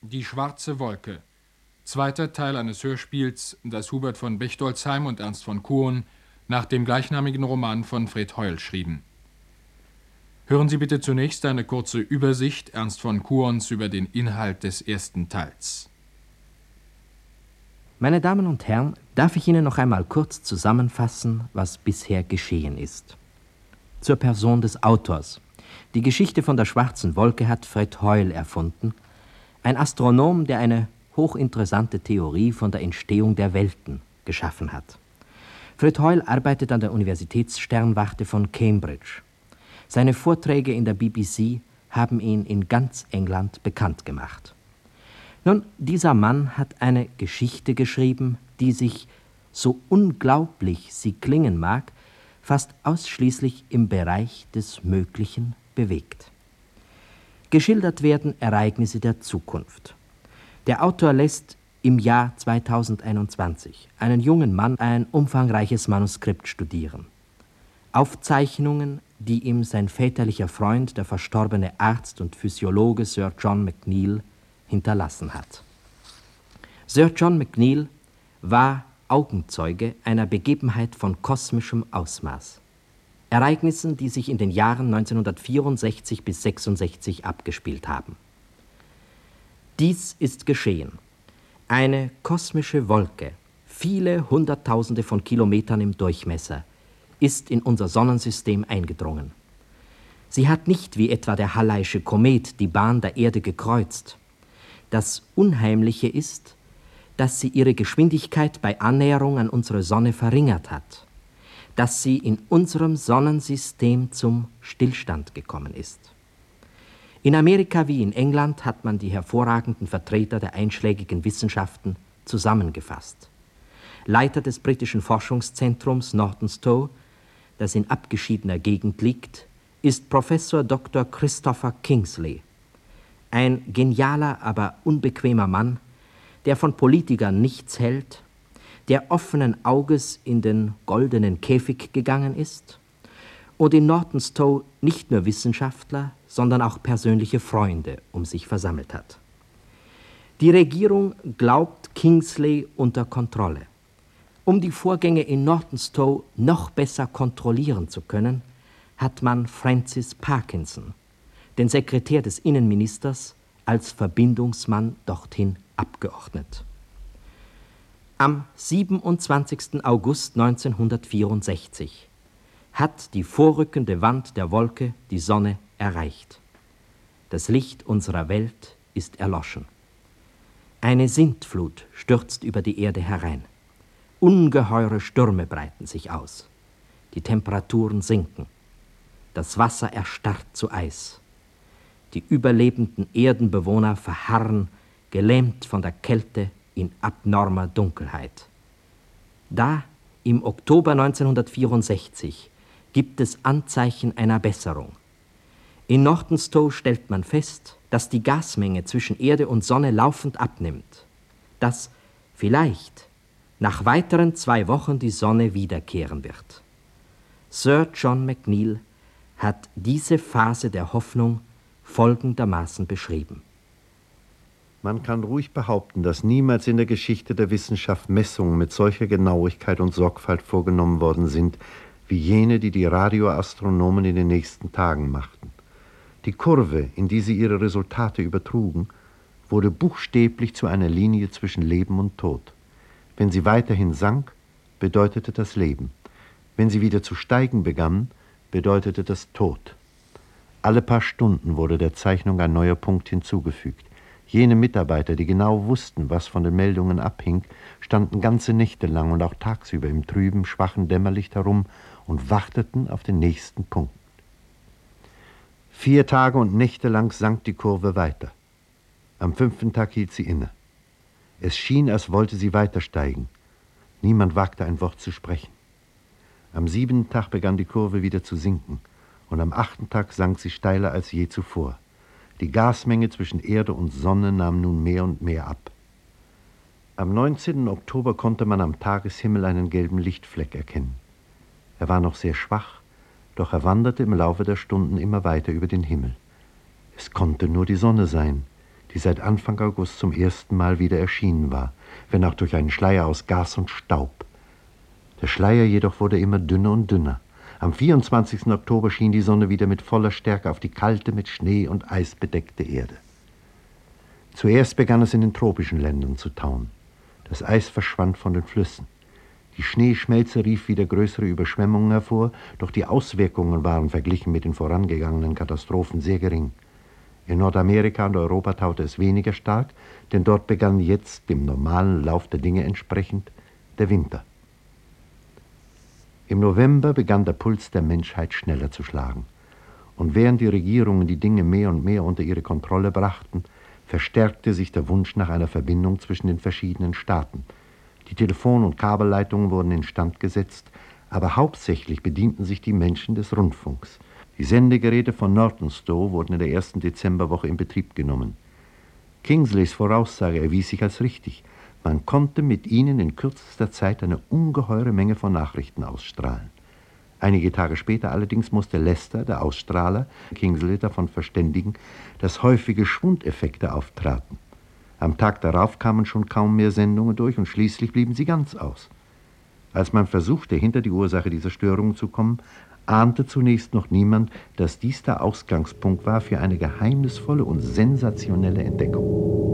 Die schwarze Wolke. Zweiter Teil eines Hörspiels, das Hubert von Bechtoldsheim und Ernst von Kuon nach dem gleichnamigen Roman von Fred Hoyle schrieben. Hören Sie bitte zunächst eine kurze Übersicht Ernst von Kuons über den Inhalt des ersten Teils. Meine Damen und Herren, darf ich Ihnen noch einmal kurz zusammenfassen, was bisher geschehen ist. Zur Person des Autors. Die Geschichte von der schwarzen Wolke hat Fred Hoyle erfunden, ein Astronom, der eine hochinteressante Theorie von der Entstehung der Welten geschaffen hat. Fred Hoyle arbeitet an der Universitätssternwarte von Cambridge. Seine Vorträge in der BBC haben ihn in ganz England bekannt gemacht. Nun, dieser Mann hat eine Geschichte geschrieben, die sich, so unglaublich sie klingen mag, fast ausschließlich im Bereich des Möglichen bewegt. Geschildert werden Ereignisse der Zukunft. Der Autor lässt im Jahr 2021 einen jungen Mann ein umfangreiches Manuskript studieren. Aufzeichnungen, die ihm sein väterlicher Freund, der verstorbene Arzt und Physiologe Sir John McNeill, hinterlassen hat. Sir John McNeill war Augenzeuge einer Begebenheit von kosmischem Ausmaß. Ereignissen, die sich in den Jahren 1964 bis 1966 abgespielt haben. Dies ist geschehen. Eine kosmische Wolke, viele Hunderttausende von Kilometern im Durchmesser, ist in unser Sonnensystem eingedrungen. Sie hat nicht wie etwa der Halleische Komet die Bahn der Erde gekreuzt. Das Unheimliche ist, dass sie ihre Geschwindigkeit bei Annäherung an unsere Sonne verringert hat, dass sie in unserem Sonnensystem zum Stillstand gekommen ist. In Amerika wie in England hat man die hervorragenden Vertreter der einschlägigen Wissenschaften zusammengefasst. Leiter des britischen Forschungszentrums Nortonstowe, das in abgeschiedener Gegend liegt, ist Professor Dr. Christopher Kingsley. Ein genialer, aber unbequemer Mann, der von Politikern nichts hält, der offenen Auges in den goldenen Käfig gegangen ist und in Nortonstowe nicht nur Wissenschaftler, sondern auch persönliche Freunde um sich versammelt hat. Die Regierung glaubt Kingsley unter Kontrolle. Um die Vorgänge in Nortonstowe noch besser kontrollieren zu können, hat man Francis Parkinson, den Sekretär des Innenministers, als Verbindungsmann dorthin abgeordnet. Am 27. August 1964 hat die vorrückende Wand der Wolke die Sonne erreicht. Das Licht unserer Welt ist erloschen. Eine Sintflut stürzt über die Erde herein. Ungeheure Stürme breiten sich aus. Die Temperaturen sinken. Das Wasser erstarrt zu Eis. Die überlebenden Erdenbewohner verharren, gelähmt von der Kälte, in abnormer Dunkelheit. Da, im Oktober 1964, gibt es Anzeichen einer Besserung. In Nortonstowe stellt man fest, dass die Gasmenge zwischen Erde und Sonne laufend abnimmt, dass vielleicht nach weiteren 2 Wochen die Sonne wiederkehren wird. Sir John McNeill hat diese Phase der Hoffnung folgendermaßen beschrieben. Man kann ruhig behaupten, dass niemals in der Geschichte der Wissenschaft Messungen mit solcher Genauigkeit und Sorgfalt vorgenommen worden sind, wie jene, die die Radioastronomen in den nächsten Tagen machten. Die Kurve, in die sie ihre Resultate übertrugen, wurde buchstäblich zu einer Linie zwischen Leben und Tod. Wenn sie weiterhin sank, bedeutete das Leben. Wenn sie wieder zu steigen begann, bedeutete das Tod. Alle paar Stunden wurde der Zeichnung ein neuer Punkt hinzugefügt. Jene Mitarbeiter, die genau wussten, was von den Meldungen abhing, standen ganze Nächte lang und auch tagsüber im trüben, schwachen Dämmerlicht herum und warteten auf den nächsten Punkt. 4 Tage und Nächte lang sank die Kurve weiter. Am 5. Tag hielt sie inne. Es schien, als wollte sie weiter steigen. Niemand wagte ein Wort zu sprechen. Am 7. Tag begann die Kurve wieder zu sinken und am 8. Tag sank sie steiler als je zuvor. Die Gasmenge zwischen Erde und Sonne nahm nun mehr und mehr ab. Am 19. Oktober konnte man am Tageshimmel einen gelben Lichtfleck erkennen. Er war noch sehr schwach, doch er wanderte im Laufe der Stunden immer weiter über den Himmel. Es konnte nur die Sonne sein, die seit Anfang August zum ersten Mal wieder erschienen war, wenn auch durch einen Schleier aus Gas und Staub. Der Schleier jedoch wurde immer dünner und dünner. Am 24. Oktober schien die Sonne wieder mit voller Stärke auf die kalte, mit Schnee und Eis bedeckte Erde. Zuerst begann es in den tropischen Ländern zu tauen. Das Eis verschwand von den Flüssen. Die Schneeschmelze rief wieder größere Überschwemmungen hervor, doch die Auswirkungen waren verglichen mit den vorangegangenen Katastrophen sehr gering. In Nordamerika und Europa taute es weniger stark, denn dort begann jetzt, dem normalen Lauf der Dinge entsprechend, der Winter. Im November begann der Puls der Menschheit schneller zu schlagen. Und während die Regierungen die Dinge mehr und mehr unter ihre Kontrolle brachten, verstärkte sich der Wunsch nach einer Verbindung zwischen den verschiedenen Staaten. Die Telefon- und Kabelleitungen wurden instand gesetzt, aber hauptsächlich bedienten sich die Menschen des Rundfunks. Die Sendegeräte von Nortonstowe wurden in der ersten Dezemberwoche in Betrieb genommen. Kingsleys Voraussage erwies sich als richtig. Man konnte mit ihnen in kürzester Zeit eine ungeheure Menge von Nachrichten ausstrahlen. Einige Tage später allerdings musste Lester, der Ausstrahler, Kingsley davon verständigen, dass häufige Schwundeffekte auftraten. Am Tag darauf kamen schon kaum mehr Sendungen durch und schließlich blieben sie ganz aus. Als man versuchte, hinter die Ursache dieser Störungen zu kommen, ahnte zunächst noch niemand, dass dies der Ausgangspunkt war für eine geheimnisvolle und sensationelle Entdeckung.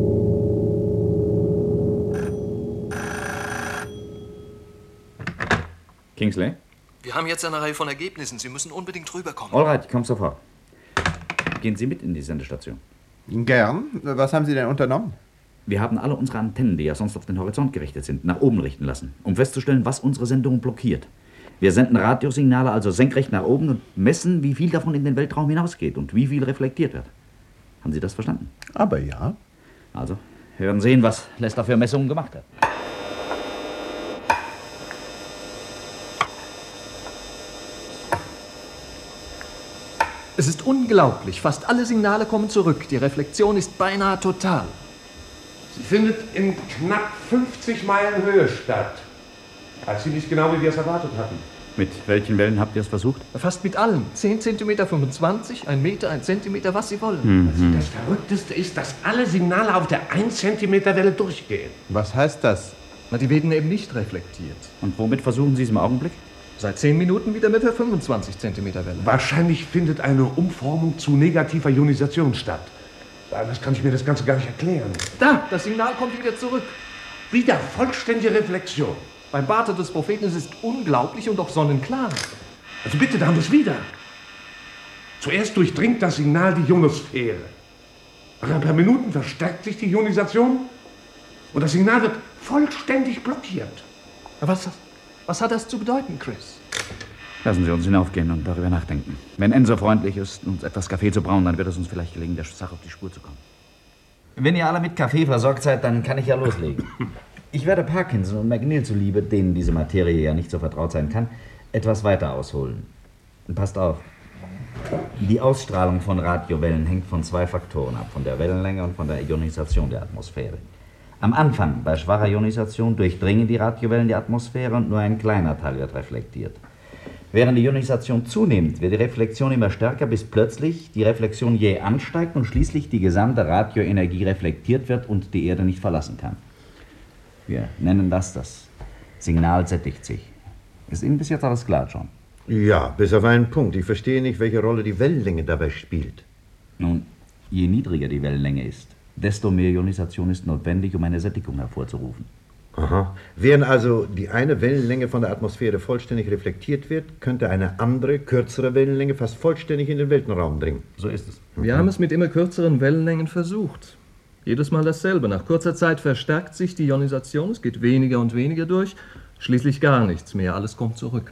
Kingsley? Wir haben jetzt eine Reihe von Ergebnissen. Sie müssen unbedingt rüberkommen. Alright, ich komme sofort. Gehen Sie mit in die Sendestation. Gern. Was haben Sie denn unternommen? Wir haben alle unsere Antennen, die ja sonst auf den Horizont gerichtet sind, nach oben richten lassen, um festzustellen, was unsere Sendung blockiert. Wir senden Radiosignale also senkrecht nach oben und messen, wie viel davon in den Weltraum hinausgeht und wie viel reflektiert wird. Haben Sie das verstanden? Aber ja. Also, hören sehen, was Lester für Messungen gemacht hat. Es ist unglaublich. Fast alle Signale kommen zurück. Die Reflexion ist beinahe total. Sie findet in knapp 50 Meilen Höhe statt. Ja, ziemlich genau, wie wir es erwartet hatten. Mit welchen Wellen habt ihr es versucht? Fast mit allen. 10 cm, 25, 1 Meter, 1 Zentimeter, was Sie wollen. Das Verrückteste ist, dass alle Signale auf der 1 Zentimeter Welle durchgehen. Was heißt das? Na, die werden eben nicht reflektiert. Und womit versuchen Sie es im Augenblick? Seit 10 Minuten wieder mit der 25 Zentimeter Welle. Wahrscheinlich findet eine Umformung zu negativer Ionisation statt. Anders kann ich mir das Ganze gar nicht erklären. Da, das Signal kommt wieder zurück. Wieder vollständige Reflexion. Beim Barte des Propheten ist es unglaublich und doch sonnenklar. Also bitte, da haben wir es wieder. Zuerst durchdringt das Signal die Ionosphäre. Nach ein paar Minuten verstärkt sich die Ionisation und das Signal wird vollständig blockiert. Was hat das zu bedeuten, Chris? Lassen Sie uns hinaufgehen und darüber nachdenken. Wenn Enzo freundlich ist, uns etwas Kaffee zu brauen, dann wird es uns vielleicht gelingen, der Sache auf die Spur zu kommen. Wenn ihr alle mit Kaffee versorgt seid, dann kann ich ja loslegen. Ich werde Parkinson und McNeil zuliebe, denen diese Materie ja nicht so vertraut sein kann, etwas weiter ausholen. Und passt auf. Die Ausstrahlung von Radiowellen hängt von 2 Faktoren ab, von der Wellenlänge und von der Ionisation der Atmosphäre. Am Anfang, bei schwacher Ionisation, durchdringen die Radiowellen die Atmosphäre und nur ein kleiner Teil wird reflektiert. Während die Ionisation zunimmt, wird die Reflexion immer stärker, bis plötzlich die Reflexion jäh ansteigt und schließlich die gesamte Radioenergie reflektiert wird und die Erde nicht verlassen kann. Wir nennen das Signal sättigt sich. Ist Ihnen bis jetzt alles klar, John? Ja, bis auf einen Punkt. Ich verstehe nicht, welche Rolle die Wellenlänge dabei spielt. Nun, je niedriger die Wellenlänge ist, desto mehr Ionisation ist notwendig, um eine Sättigung hervorzurufen. Aha. Während also die eine Wellenlänge von der Atmosphäre vollständig reflektiert wird, könnte eine andere, kürzere Wellenlänge fast vollständig in den Weltenraum dringen. So ist es. Wir haben es mit immer kürzeren Wellenlängen versucht. Jedes Mal dasselbe. Nach kurzer Zeit verstärkt sich die Ionisation, es geht weniger und weniger durch, schließlich gar nichts mehr, alles kommt zurück.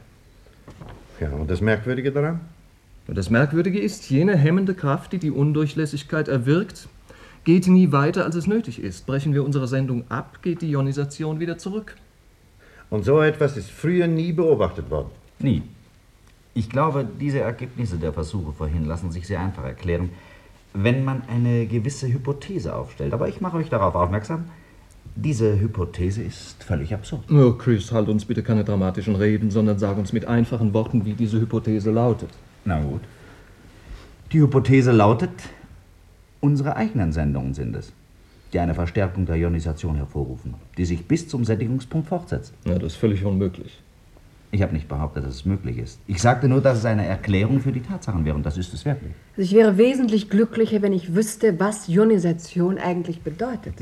Ja, und das Merkwürdige daran? Und das Merkwürdige ist, jene hemmende Kraft, die die Undurchlässigkeit erwirkt, geht nie weiter, als es nötig ist. Brechen wir unsere Sendung ab, geht die Ionisation wieder zurück. Und so etwas ist früher nie beobachtet worden? Nie. Ich glaube, diese Ergebnisse der Versuche vorhin lassen sich sehr einfach erklären, wenn man eine gewisse Hypothese aufstellt. Aber ich mache euch darauf aufmerksam, diese Hypothese ist völlig absurd. Oh, Chris, halt uns bitte keine dramatischen Reden, sondern sag uns mit einfachen Worten, wie diese Hypothese lautet. Na gut. Die Hypothese lautet, Unsere eigenen Sendungen sind es, die eine Verstärkung der Ionisation hervorrufen, die sich bis zum Sättigungspunkt fortsetzt. Ja, das ist völlig unmöglich. Ich habe nicht behauptet, dass es möglich ist. Ich sagte nur, dass es eine Erklärung für die Tatsachen wäre, und das ist es wirklich. Also ich wäre wesentlich glücklicher, wenn ich wüsste, was Ionisation eigentlich bedeutet.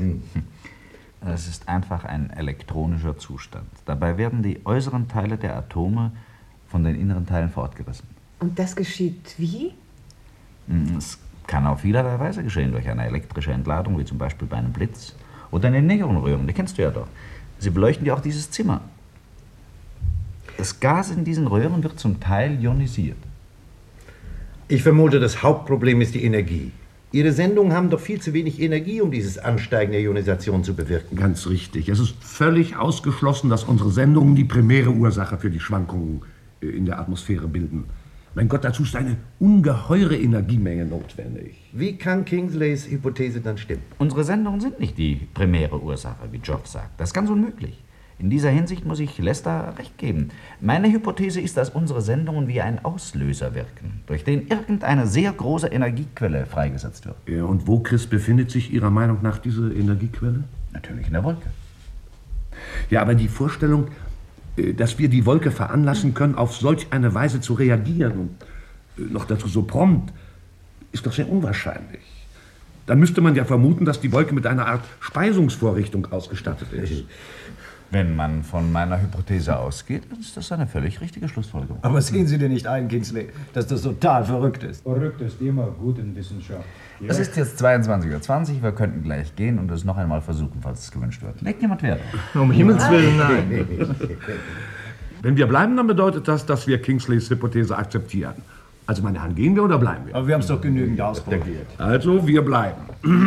Es ist einfach ein elektronischer Zustand. Dabei werden die äußeren Teile der Atome von den inneren Teilen fortgerissen. Und das geschieht wie? Es kann auf vielerlei Weise geschehen, durch eine elektrische Entladung, wie zum Beispiel bei einem Blitz, oder in den Neonröhren, die kennst du ja doch. Sie beleuchten ja auch dieses Zimmer. Das Gas in diesen Röhren wird zum Teil ionisiert. Ich vermute, das Hauptproblem ist die Energie. Ihre Sendungen haben doch viel zu wenig Energie, um dieses Ansteigen der Ionisation zu bewirken. Ganz richtig. Es ist völlig ausgeschlossen, dass unsere Sendungen die primäre Ursache für die Schwankungen in der Atmosphäre bilden. Mein Gott, dazu ist eine ungeheure Energiemenge notwendig. Wie kann Kingsleys Hypothese dann stimmen? Unsere Sendungen sind nicht die primäre Ursache, wie Job sagt. Das ist ganz unmöglich. In dieser Hinsicht muss ich Lester recht geben. Meine Hypothese ist, dass unsere Sendungen wie ein Auslöser wirken, durch den irgendeine sehr große Energiequelle freigesetzt wird. Ja, und wo, Chris, befindet sich Ihrer Meinung nach diese Energiequelle? Natürlich in der Wolke. Ja, aber die Vorstellung, dass wir die Wolke veranlassen können, auf solch eine Weise zu reagieren und noch dazu so prompt, ist doch sehr unwahrscheinlich. Dann müsste man ja vermuten, dass die Wolke mit einer Art Speisungsvorrichtung ausgestattet ist. Wenn man von meiner Hypothese ausgeht, dann ist das eine völlig richtige Schlussfolgerung. Aber sehen Sie denn nicht ein, Kingsley, dass das total verrückt ist? Verrückt ist immer gut in Wissenschaft. Ja. Es ist jetzt 22:20 Uhr, wir könnten gleich gehen und es noch einmal versuchen, falls es gewünscht wird. Legt jemand Wert. Um Himmels Willen, nein. Wenn wir bleiben, dann bedeutet das, dass wir Kingsleys Hypothese akzeptieren. Also, meine Herren, gehen wir oder bleiben wir? Aber wir haben es doch genügend ausprobiert. Also, wir bleiben.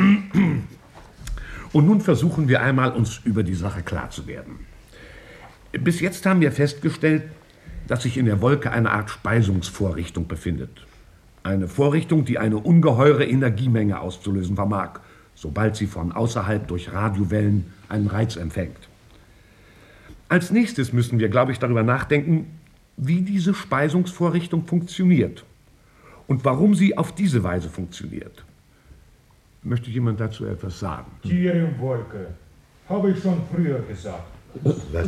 Und nun versuchen wir einmal, uns über die Sache klar zu werden. Bis jetzt haben wir festgestellt, dass sich in der Wolke eine Art Speisungsvorrichtung befindet. Eine Vorrichtung, die eine ungeheure Energiemenge auszulösen vermag, sobald sie von außerhalb durch Radiowellen einen Reiz empfängt. Als nächstes müssen wir, glaube ich, darüber nachdenken, wie diese Speisungsvorrichtung funktioniert und warum sie auf diese Weise funktioniert. Möchte jemand dazu etwas sagen? Tiere und Wolke. Habe ich schon früher gesagt. Was?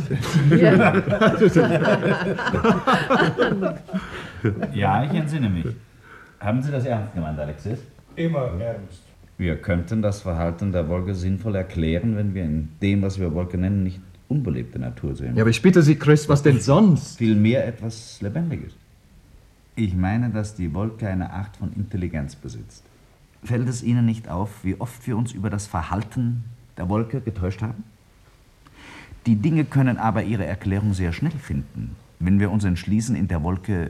Ja, ich entsinne mich. Haben Sie das ernst gemeint, Alexis? Immer ernst. Wir könnten das Verhalten der Wolke sinnvoll erklären, wenn wir in dem, was wir Wolke nennen, nicht unbelebte Natur sehen. Ja, aber ich bitte Sie, Chris, was denn sonst? Vielmehr etwas Lebendiges. Ich meine, dass die Wolke eine Art von Intelligenz besitzt. Fällt es Ihnen nicht auf, wie oft wir uns über das Verhalten der Wolke getäuscht haben? Die Dinge können aber ihre Erklärung sehr schnell finden, wenn wir uns entschließen, in der Wolke,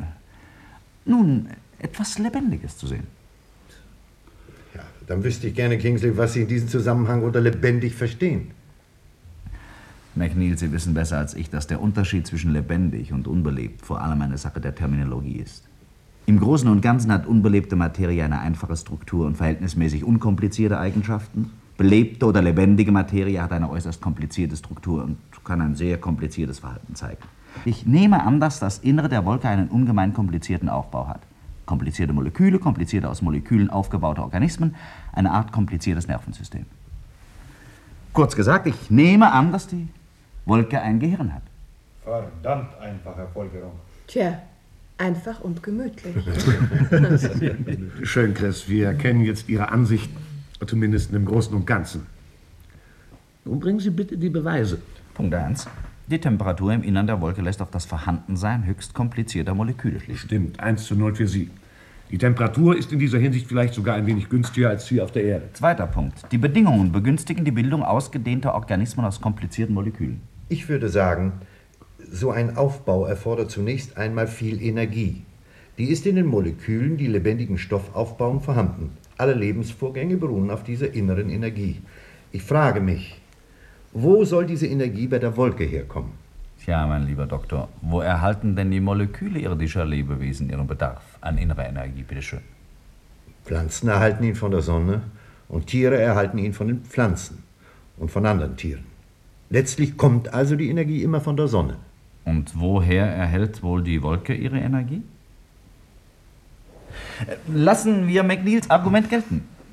etwas Lebendiges zu sehen. Ja, dann wüsste ich gerne, Kingsley, was Sie in diesem Zusammenhang unter lebendig verstehen. McNeil, Sie wissen besser als ich, dass der Unterschied zwischen lebendig und unbelebt vor allem eine Sache der Terminologie ist. Im Großen und Ganzen hat unbelebte Materie eine einfache Struktur und verhältnismäßig unkomplizierte Eigenschaften. Belebte oder lebendige Materie hat eine äußerst komplizierte Struktur und kann ein sehr kompliziertes Verhalten zeigen. Ich nehme an, dass das Innere der Wolke einen ungemein komplizierten Aufbau hat. Komplizierte Moleküle, komplizierte aus Molekülen aufgebaute Organismen, eine Art kompliziertes Nervensystem. Kurz gesagt, ich nehme an, dass die Wolke ein Gehirn hat. Verdammt einfache Folgerung. Tja, einfach und gemütlich. Schön, Chris, wir kennen jetzt Ihre Ansicht, zumindest im Großen und Ganzen. Nun bringen Sie bitte die Beweise. Punkt 1. Die Temperatur im Innern der Wolke lässt auf das Vorhandensein höchst komplizierter Moleküle schließen. Stimmt, 1:0 für Sie. Die Temperatur ist in dieser Hinsicht vielleicht sogar ein wenig günstiger als hier auf der Erde. Zweiter Punkt. Die Bedingungen begünstigen die Bildung ausgedehnter Organismen aus komplizierten Molekülen. Ich würde sagen, so ein Aufbau erfordert zunächst einmal viel Energie. Die ist in den Molekülen, die lebendigen Stoff aufbauen, vorhanden. Alle Lebensvorgänge beruhen auf dieser inneren Energie. Ich frage mich, wo soll diese Energie bei der Wolke herkommen? Tja, mein lieber Doktor, wo erhalten denn die Moleküle irdischer Lebewesen ihren Bedarf an innerer Energie, bitteschön? Pflanzen erhalten ihn von der Sonne und Tiere erhalten ihn von den Pflanzen und von anderen Tieren. Letztlich kommt also die Energie immer von der Sonne. Und woher erhält wohl die Wolke ihre Energie? Lassen wir McNeils Argument gelten.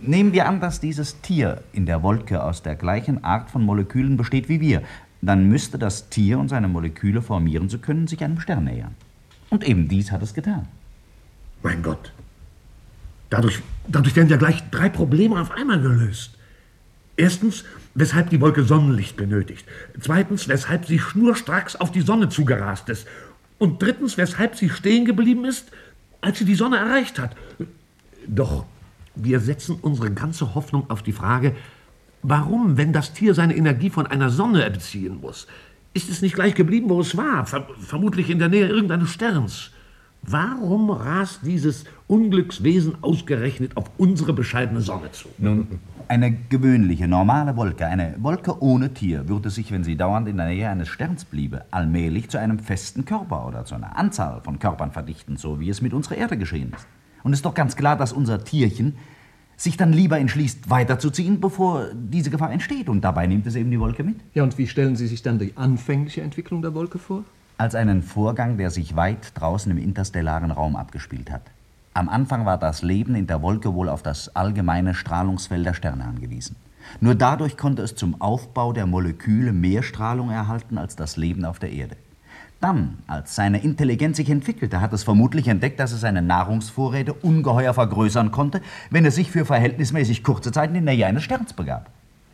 Nehmen wir an, dass dieses Tier in der Wolke aus der gleichen Art von Molekülen besteht wie wir. Dann müsste das Tier, um seine Moleküle formieren zu können, sich einem Stern nähern. Und eben dies hat es getan. Mein Gott. Dadurch werden ja gleich 3 Probleme auf einmal gelöst. Erstens, weshalb die Wolke Sonnenlicht benötigt. Zweitens, weshalb sie schnurstracks auf die Sonne zugerast ist. Und drittens, weshalb sie stehen geblieben ist, als sie die Sonne erreicht hat. Doch wir setzen unsere ganze Hoffnung auf die Frage, warum, wenn das Tier seine Energie von einer Sonne beziehen muss, ist es nicht gleich geblieben, wo es war, vermutlich in der Nähe irgendeines Sterns? Warum rast dieses Unglückswesen ausgerechnet auf unsere bescheidene Sonne zu? Nun, eine gewöhnliche, normale Wolke, eine Wolke ohne Tier, würde sich, wenn sie dauernd in der Nähe eines Sterns bliebe, allmählich zu einem festen Körper oder zu einer Anzahl von Körpern verdichten, so wie es mit unserer Erde geschehen ist. Und es ist doch ganz klar, dass unser Tierchen sich dann lieber entschließt, weiterzuziehen, bevor diese Gefahr entsteht. Und dabei nimmt es eben die Wolke mit. Ja, und wie stellen Sie sich dann die anfängliche Entwicklung der Wolke vor? Als einen Vorgang, der sich weit draußen im interstellaren Raum abgespielt hat. Am Anfang war das Leben in der Wolke wohl auf das allgemeine Strahlungsfeld der Sterne angewiesen. Nur dadurch konnte es zum Aufbau der Moleküle mehr Strahlung erhalten als das Leben auf der Erde. Dann, als seine Intelligenz sich entwickelte, hat es vermutlich entdeckt, dass es seine Nahrungsvorräte ungeheuer vergrößern konnte, wenn es sich für verhältnismäßig kurze Zeit in die Nähe eines Sterns begab.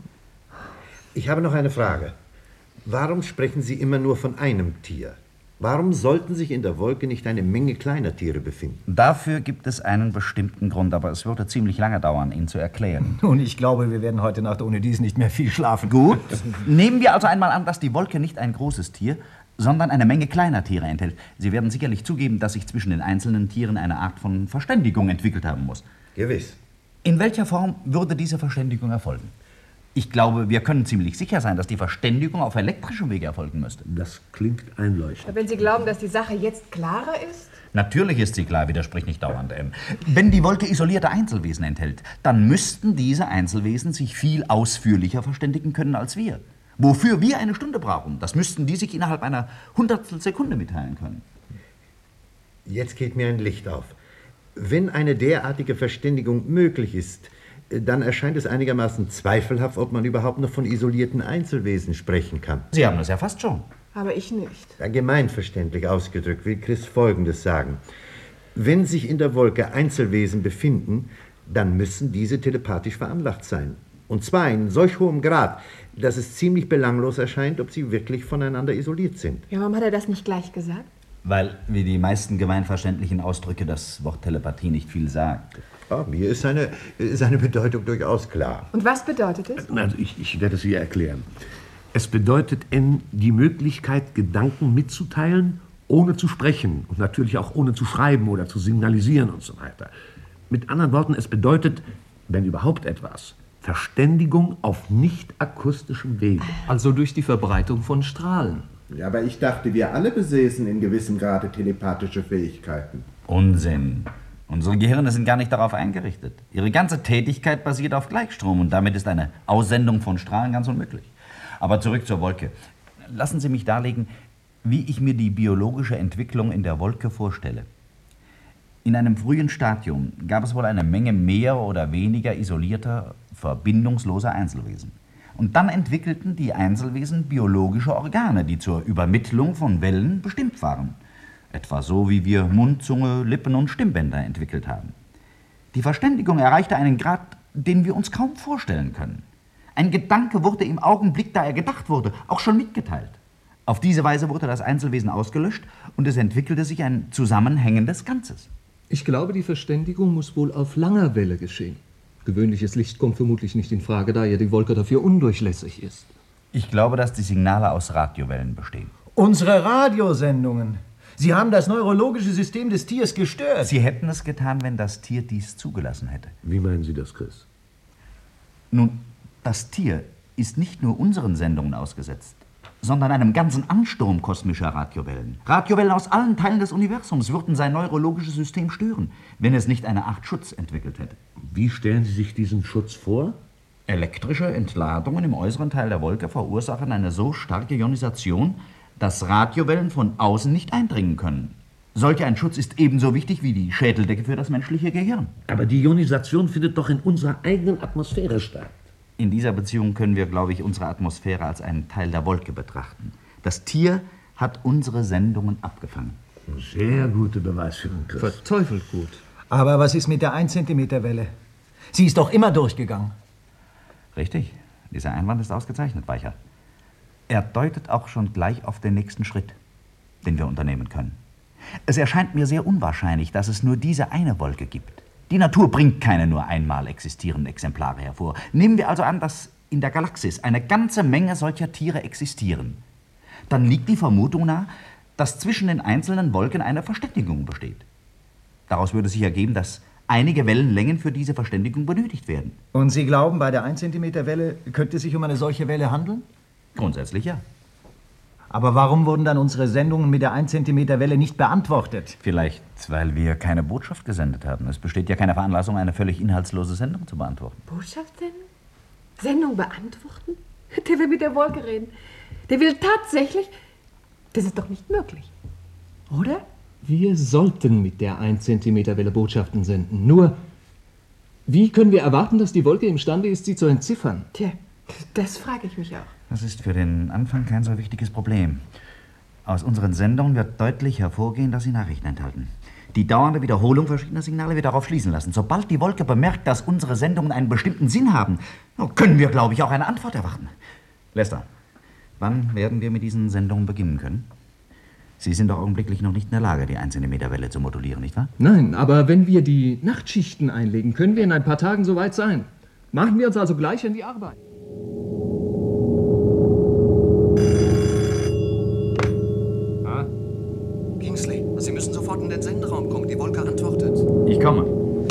Ich habe noch eine Frage. Warum sprechen Sie immer nur von einem Tier? Warum sollten sich in der Wolke nicht eine Menge kleiner Tiere befinden? Dafür gibt es einen bestimmten Grund, aber es würde ziemlich lange dauern, ihn zu erklären. Und ich glaube, wir werden heute Nacht ohne dies nicht mehr viel schlafen. Gut, nehmen wir also einmal an, dass die Wolke nicht ein großes Tier, sondern eine Menge kleiner Tiere enthält. Sie werden sicherlich zugeben, dass sich zwischen den einzelnen Tieren eine Art von Verständigung entwickelt haben muss. Gewiss. In welcher Form würde diese Verständigung erfolgen? Ich glaube, wir können ziemlich sicher sein, dass die Verständigung auf elektrischem Weg erfolgen müsste. Das klingt einleuchtend. Wenn Sie glauben, dass die Sache jetzt klarer ist? Natürlich ist sie klar, widerspricht nicht dauernd M. Wenn die Wolke isolierte Einzelwesen enthält, dann müssten diese Einzelwesen sich viel ausführlicher verständigen können als wir. Wofür wir eine Stunde brauchen, das müssten die sich innerhalb einer Hundertstelsekunde mitteilen können. Jetzt geht mir ein Licht auf. Wenn eine derartige Verständigung möglich ist, dann erscheint es einigermaßen zweifelhaft, ob man überhaupt noch von isolierten Einzelwesen sprechen kann. Sie haben das ja fast schon. Aber ich nicht. Gemeinverständlich ausgedrückt will Chris Folgendes sagen. Wenn sich in der Wolke Einzelwesen befinden, dann müssen diese telepathisch veranlagt sein. Und zwar in solch hohem Grad, dass es ziemlich belanglos erscheint, ob sie wirklich voneinander isoliert sind. Ja, warum hat er das nicht gleich gesagt? Weil, wie die meisten gemeinverständlichen Ausdrücke, das Wort Telepathie nicht viel sagt. Ja, mir ist seine Bedeutung durchaus klar. Und was bedeutet es? Also ich werde es hier erklären. Es bedeutet N, die Möglichkeit, Gedanken mitzuteilen, ohne zu sprechen und natürlich auch ohne zu schreiben oder zu signalisieren und so weiter. Mit anderen Worten, es bedeutet, wenn überhaupt etwas, Verständigung auf nicht akustischem Wege. Also durch die Verbreitung von Strahlen. Ja, aber ich dachte, wir alle besäßen in gewissem Grade telepathische Fähigkeiten. Unsinn. Unsere Gehirne sind gar nicht darauf eingerichtet. Ihre ganze Tätigkeit basiert auf Gleichstrom und damit ist eine Aussendung von Strahlen ganz unmöglich. Aber zurück zur Wolke. Lassen Sie mich darlegen, wie ich mir die biologische Entwicklung in der Wolke vorstelle. In einem frühen Stadium gab es wohl eine Menge mehr oder weniger isolierter, verbindungsloser Einzelwesen. Und dann entwickelten die Einzelwesen biologische Organe, die zur Übermittlung von Wellen bestimmt waren. Etwa so, wie wir Mund, Zunge, Lippen und Stimmbänder entwickelt haben. Die Verständigung erreichte einen Grad, den wir uns kaum vorstellen können. Ein Gedanke wurde im Augenblick, da er gedacht wurde, auch schon mitgeteilt. Auf diese Weise wurde das Einzelwesen ausgelöscht und es entwickelte sich ein zusammenhängendes Ganzes. Ich glaube, die Verständigung muss wohl auf langer Welle geschehen. Gewöhnliches Licht kommt vermutlich nicht in Frage, da ja die Wolke dafür undurchlässig ist. Ich glaube, dass die Signale aus Radiowellen bestehen. Unsere Radiosendungen. Sie haben das neurologische System des Tiers gestört. Sie hätten es getan, wenn das Tier dies zugelassen hätte. Wie meinen Sie das, Chris? Nun, das Tier ist nicht nur unseren Sendungen ausgesetzt, sondern einem ganzen Ansturm kosmischer Radiowellen. Radiowellen aus allen Teilen des Universums würden sein neurologisches System stören, wenn es nicht eine Art Schutz entwickelt hätte. Wie stellen Sie sich diesen Schutz vor? Elektrische Entladungen im äußeren Teil der Wolke verursachen eine so starke Ionisation, dass Radiowellen von außen nicht eindringen können. Solch ein Schutz ist ebenso wichtig wie die Schädeldecke für das menschliche Gehirn. Aber die Ionisation findet doch in unserer eigenen Atmosphäre statt. In dieser Beziehung können wir, glaube ich, unsere Atmosphäre als einen Teil der Wolke betrachten. Das Tier hat unsere Sendungen abgefangen. Sehr gute Beweisführung, Chris. Verteufelt gut. Aber was ist mit der 1 cm Welle? Sie ist doch immer durchgegangen. Richtig. Dieser Einwand ist ausgezeichnet, Weicher. Er deutet auch schon gleich auf den nächsten Schritt, den wir unternehmen können. Es erscheint mir sehr unwahrscheinlich, dass es nur diese eine Wolke gibt. Die Natur bringt keine nur einmal existierenden Exemplare hervor. Nehmen wir also an, dass in der Galaxis eine ganze Menge solcher Tiere existieren. Dann liegt die Vermutung nahe, dass zwischen den einzelnen Wolken eine Verständigung besteht. Daraus würde sich ergeben, dass einige Wellenlängen für diese Verständigung benötigt werden. Und Sie glauben, bei der 1 cm Welle könnte es sich um eine solche Welle handeln? Grundsätzlich ja. Aber warum wurden dann unsere Sendungen mit der 1 cm Welle nicht beantwortet? Vielleicht, weil wir keine Botschaft gesendet haben. Es besteht ja keine Veranlassung, eine völlig inhaltslose Sendung zu beantworten. Botschaft senden? Sendung beantworten? Der will mit der Wolke reden. Der will tatsächlich... Das ist doch nicht möglich. Oder? Wir sollten mit der 1 cm Welle Botschaften senden. Nur, wie können wir erwarten, dass die Wolke imstande ist, sie zu entziffern? Tja, das frage ich mich auch. Das ist für den Anfang kein so wichtiges Problem. Aus unseren Sendungen wird deutlich hervorgehen, dass sie Nachrichten enthalten. Die dauernde Wiederholung verschiedener Signale wird darauf schließen lassen. Sobald die Wolke bemerkt, dass unsere Sendungen einen bestimmten Sinn haben, können wir, glaube ich, auch eine Antwort erwarten. Lester, wann werden wir mit diesen Sendungen beginnen können? Sie sind doch augenblicklich noch nicht in der Lage, die 1 cm Welle zu modulieren, nicht wahr? Nein, aber wenn wir die Nachtschichten einlegen, können wir in ein paar Tagen soweit sein. Machen wir uns also gleich an die Arbeit. Kingsley, Sie müssen sofort in den Senderaum kommen. Die Wolke antwortet. Ich komme.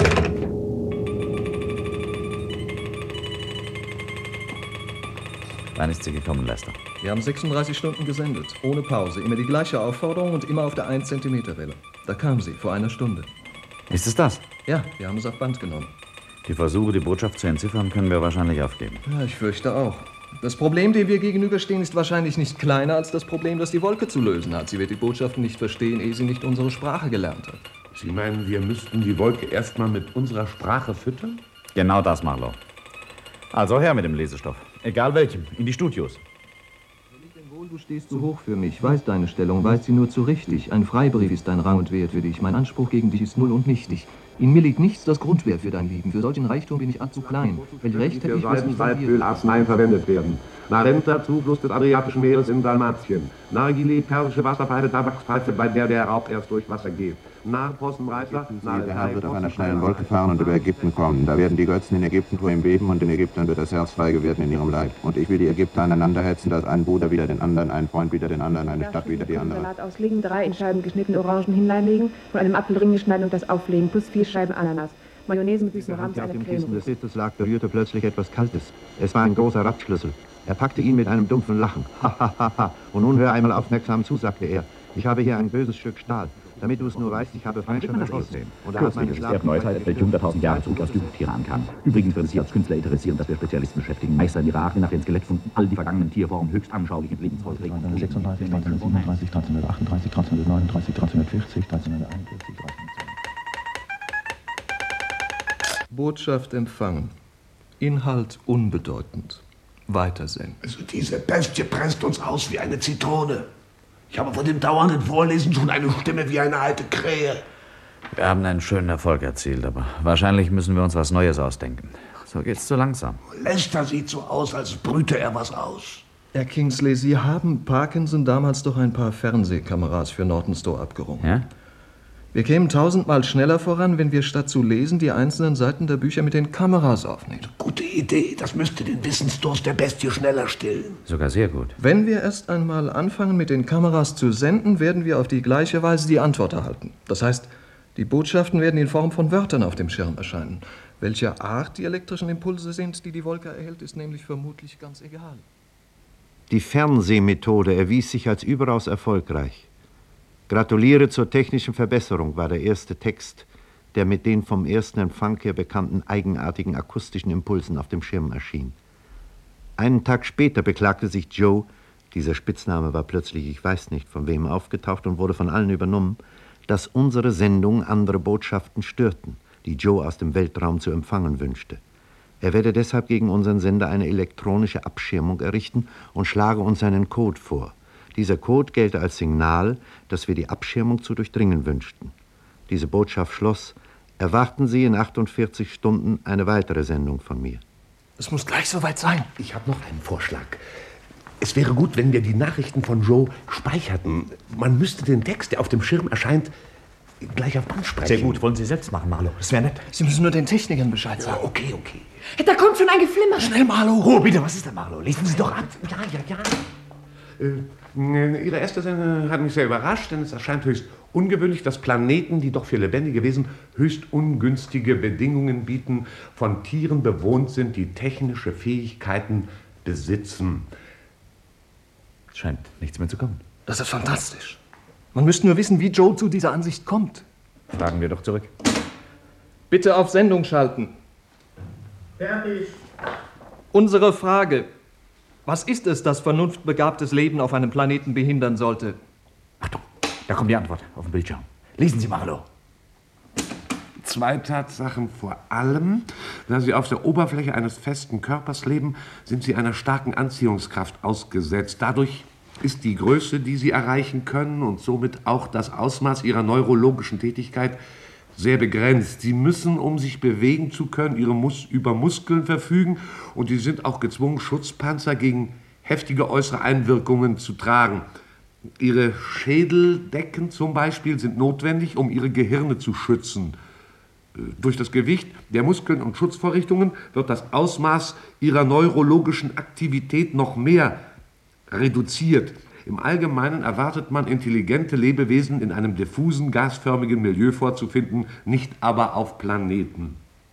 Wann ist sie gekommen, Lester? Wir haben 36 Stunden gesendet, ohne Pause. Immer die gleiche Aufforderung und immer auf der 1 cm Welle. Da kam sie, vor einer Stunde. Ist es das? Ja, wir haben es auf Band genommen. Die Versuche, die Botschaft zu entziffern, können wir wahrscheinlich aufgeben. Ja, ich fürchte auch. Das Problem, dem wir gegenüberstehen, ist wahrscheinlich nicht kleiner als das Problem, das die Wolke zu lösen hat. Sie wird die Botschaften nicht verstehen, ehe sie nicht unsere Sprache gelernt hat. Sie meinen, wir müssten die Wolke erstmal mit unserer Sprache füttern? Genau das, Marlow. Also her mit dem Lesestoff. Egal welchem. In die Studios. Du stehst zu hoch für mich, weiß deine Stellung, weiß sie nur zu richtig. Ein Freibrief ist dein Rang und Wert für dich. Mein Anspruch gegen dich ist null und nichtig. In mir liegt nichts das Grundwert für dein Lieben. Für solchen Reichtum bin ich allzu klein. Welch Recht hätte ich, was ich von dir... Arznei verwendet werden. Narenta, Zufluss des Adriatischen Meeres in Dalmatien. Nargile, persische Wasserpfeife, Tabakspfeife, bei der der Raub erst durch Wasser geht. Narpossenreißer... Der Herr wird auf einer schnellen Wolke fahren und über Ägypten kommen. Da werden die Götzen in Ägypten vor ihm beben und den Ägyptern wird das Herz frei werden in ihrem Leid. Und ich will die Ägypter aneinander hetzen, dass ein Bruder wieder den anderen, ein Freund wieder den anderen, eine Stadt wieder die andere. Salat auslegen, 3 in Scheiben geschnittene Orangen hineinlegen, von einem Apfelring schneiden und das auflegen, plus 4 Scheiben Ananas. Mayonnaise mit süßen Rahms, eine Auf dem Creme. Kissen des Sitzes lag, berührte plötzlich etwas Kaltes. Es war ein großer Radschlüssel. Er packte ihn mit einem dumpfen Lachen. Ha, ha, ha, ha. Und nun hör einmal aufmerksam zu, sagte er. Ich habe hier ein böses Stück Stahl. Damit du es nur weißt, ich habe Feindschaft erschossen. Kürzlich ist es Neuzeit, welche 100.000 Jahre zurück aus Dürrtiere ankam. Übrigens würde es Sie als Künstler interessieren, dass wir Spezialisten beschäftigen. Meister in ihrer Art nach den Skelettfunden all die vergangenen Tierformen höchst anschaulich und lebensvoll prägen. 1936, 1937, 1938, 1939, 1940, 1941, 1942. Botschaft empfangen. Inhalt unbedeutend. Weitersenden. Also diese Bestie presst uns aus wie eine Zitrone. Ich habe von dem dauernden Vorlesen schon eine Stimme wie eine alte Krähe. Wir haben einen schönen Erfolg erzielt, aber wahrscheinlich müssen wir uns was Neues ausdenken. So geht's zu langsam. Lester sieht so aus, als brüte er was aus. Herr Kingsley, Sie haben Parkinson damals doch ein paar Fernsehkameras für Nortonstow abgerungen. Ja? Wir kämen 1000-mal schneller voran, wenn wir statt zu lesen die einzelnen Seiten der Bücher mit den Kameras aufnehmen. Gute Idee, das müsste den Wissensdurst der Bestie schneller stillen. Sogar sehr gut. Wenn wir erst einmal anfangen, mit den Kameras zu senden, werden wir auf die gleiche Weise die Antwort erhalten. Das heißt, die Botschaften werden in Form von Wörtern auf dem Schirm erscheinen. Welcher Art die elektrischen Impulse sind, die die Wolke erhält, ist nämlich vermutlich ganz egal. Die Fernsehmethode erwies sich als überaus erfolgreich. Gratuliere zur technischen Verbesserung war der erste Text, der mit den vom ersten Empfang her bekannten eigenartigen akustischen Impulsen auf dem Schirm erschien. Einen Tag später beklagte sich Joe, dieser Spitzname war plötzlich, ich weiß nicht von wem, aufgetaucht und wurde von allen übernommen, dass unsere Sendung andere Botschaften störten, die Joe aus dem Weltraum zu empfangen wünschte. Er werde deshalb gegen unseren Sender eine elektronische Abschirmung errichten und schlage uns einen Code vor. Dieser Code gelte als Signal, dass wir die Abschirmung zu durchdringen wünschten. Diese Botschaft schloss: Erwarten Sie in 48 Stunden eine weitere Sendung von mir. Es muss gleich soweit sein. Ich habe noch einen Vorschlag. Es wäre gut, wenn wir die Nachrichten von Joe speicherten. Man müsste den Text, der auf dem Schirm erscheint, gleich auf Band sprechen. Sehr gut. Wollen Sie selbst machen, Marlow? Das wäre nett. Sie müssen nur den Technikern Bescheid sagen. Ja, okay. Da kommt schon ein Geflimmer. Schnell, Marlow. Oh, bitte, was ist denn, Marlow? Lesen Sie doch ab. Ja. Ihre erste Sendung hat mich sehr überrascht, denn es erscheint höchst ungewöhnlich, dass Planeten, die doch für lebendige Wesen höchst ungünstige Bedingungen bieten, von Tieren bewohnt sind, die technische Fähigkeiten besitzen. Scheint nichts mehr zu kommen. Das ist fantastisch. Man müsste nur wissen, wie Joe zu dieser Ansicht kommt. Fragen wir doch zurück. Bitte auf Sendung schalten. Fertig. Unsere Frage. Was ist es, das vernunftbegabtes Leben auf einem Planeten behindern sollte? Achtung, da kommt die Antwort auf dem Bildschirm. Lesen Sie, Marlow. 2 Tatsachen vor allem. Da Sie auf der Oberfläche eines festen Körpers leben, sind Sie einer starken Anziehungskraft ausgesetzt. Dadurch ist die Größe, die Sie erreichen können, und somit auch das Ausmaß Ihrer neurologischen Tätigkeit sehr begrenzt. Sie müssen, um sich bewegen zu können, über Muskeln verfügen, und die sind auch gezwungen, Schutzpanzer gegen heftige äußere Einwirkungen zu tragen. Ihre Schädeldecken zum Beispiel sind notwendig, um Ihre Gehirne zu schützen. Durch das Gewicht der Muskeln und Schutzvorrichtungen wird das Ausmaß ihrer neurologischen Aktivität noch mehr reduziert. Im Allgemeinen erwartet man, intelligente Lebewesen in einem diffusen, gasförmigen Milieu vorzufinden, nicht aber auf Planeten.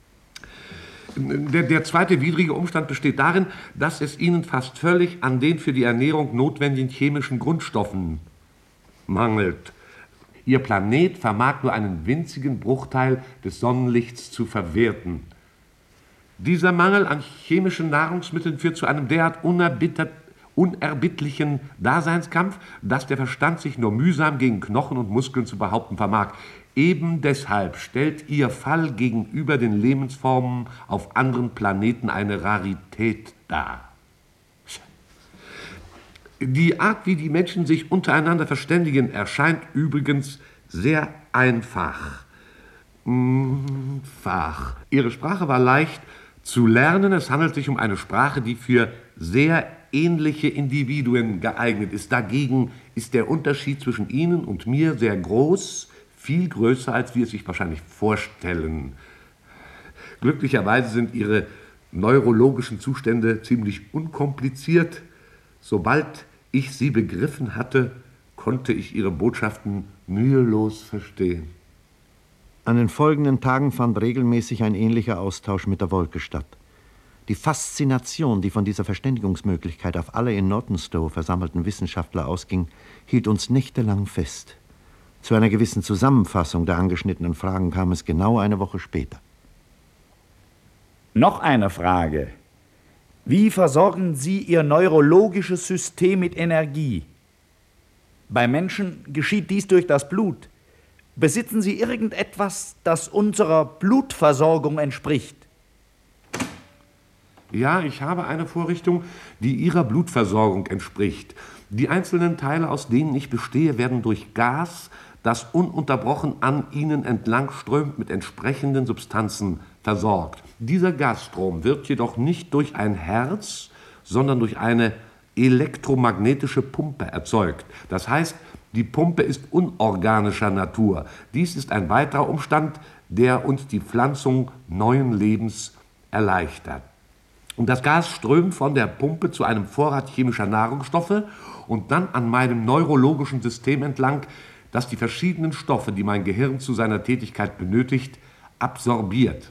Der zweite widrige Umstand besteht darin, dass es ihnen fast völlig an den für die Ernährung notwendigen chemischen Grundstoffen mangelt. Ihr Planet vermag nur einen winzigen Bruchteil des Sonnenlichts zu verwerten. Dieser Mangel an chemischen Nahrungsmitteln führt zu einem derart unerbittlichen Daseinskampf, dass der Verstand sich nur mühsam gegen Knochen und Muskeln zu behaupten vermag. Eben deshalb stellt Ihr Fall gegenüber den Lebensformen auf anderen Planeten eine Rarität dar. Die Art, wie die Menschen sich untereinander verständigen, erscheint übrigens sehr einfach. Ihre Sprache war leicht zu lernen. Es handelt sich um eine Sprache, die für sehr ähnliche Individuen geeignet ist. Dagegen ist der Unterschied zwischen Ihnen und mir sehr groß, viel größer, als wir es sich wahrscheinlich vorstellen. Glücklicherweise sind Ihre neurologischen Zustände ziemlich unkompliziert. Sobald ich sie begriffen hatte, konnte ich Ihre Botschaften mühelos verstehen. An den folgenden Tagen fand regelmäßig ein ähnlicher Austausch mit der Wolke statt. Die Faszination, die von dieser Verständigungsmöglichkeit auf alle in Nortonstowe versammelten Wissenschaftler ausging, hielt uns nächtelang fest. Zu einer gewissen Zusammenfassung der angeschnittenen Fragen kam es genau eine Woche später. Noch eine Frage. Wie versorgen Sie Ihr neurologisches System mit Energie? Bei Menschen geschieht dies durch das Blut. Besitzen Sie irgendetwas, das unserer Blutversorgung entspricht? Ja, ich habe eine Vorrichtung, die Ihrer Blutversorgung entspricht. Die einzelnen Teile, aus denen ich bestehe, werden durch Gas, das ununterbrochen an Ihnen entlang strömt, mit entsprechenden Substanzen versorgt. Dieser Gasstrom wird jedoch nicht durch ein Herz, sondern durch eine elektromagnetische Pumpe erzeugt. Das heißt, die Pumpe ist unorganischer Natur. Dies ist ein weiterer Umstand, der uns die Pflanzung neuen Lebens erleichtert. Und das Gas strömt von der Pumpe zu einem Vorrat chemischer Nahrungsstoffe und dann an meinem neurologischen System entlang, das die verschiedenen Stoffe, die mein Gehirn zu seiner Tätigkeit benötigt, absorbiert.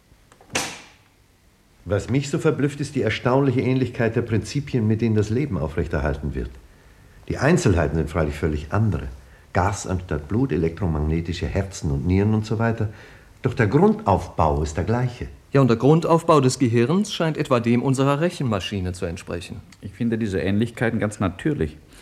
Was mich so verblüfft, ist die erstaunliche Ähnlichkeit der Prinzipien, mit denen das Leben aufrechterhalten wird. Die Einzelheiten sind freilich völlig andere. Gas anstatt Blut, elektromagnetische Herzen und Nieren und so weiter. Doch der Grundaufbau ist der gleiche. Ja, und der Grundaufbau des Gehirns scheint etwa dem unserer Rechenmaschine zu entsprechen. Ich finde diese Ähnlichkeiten ganz natürlich.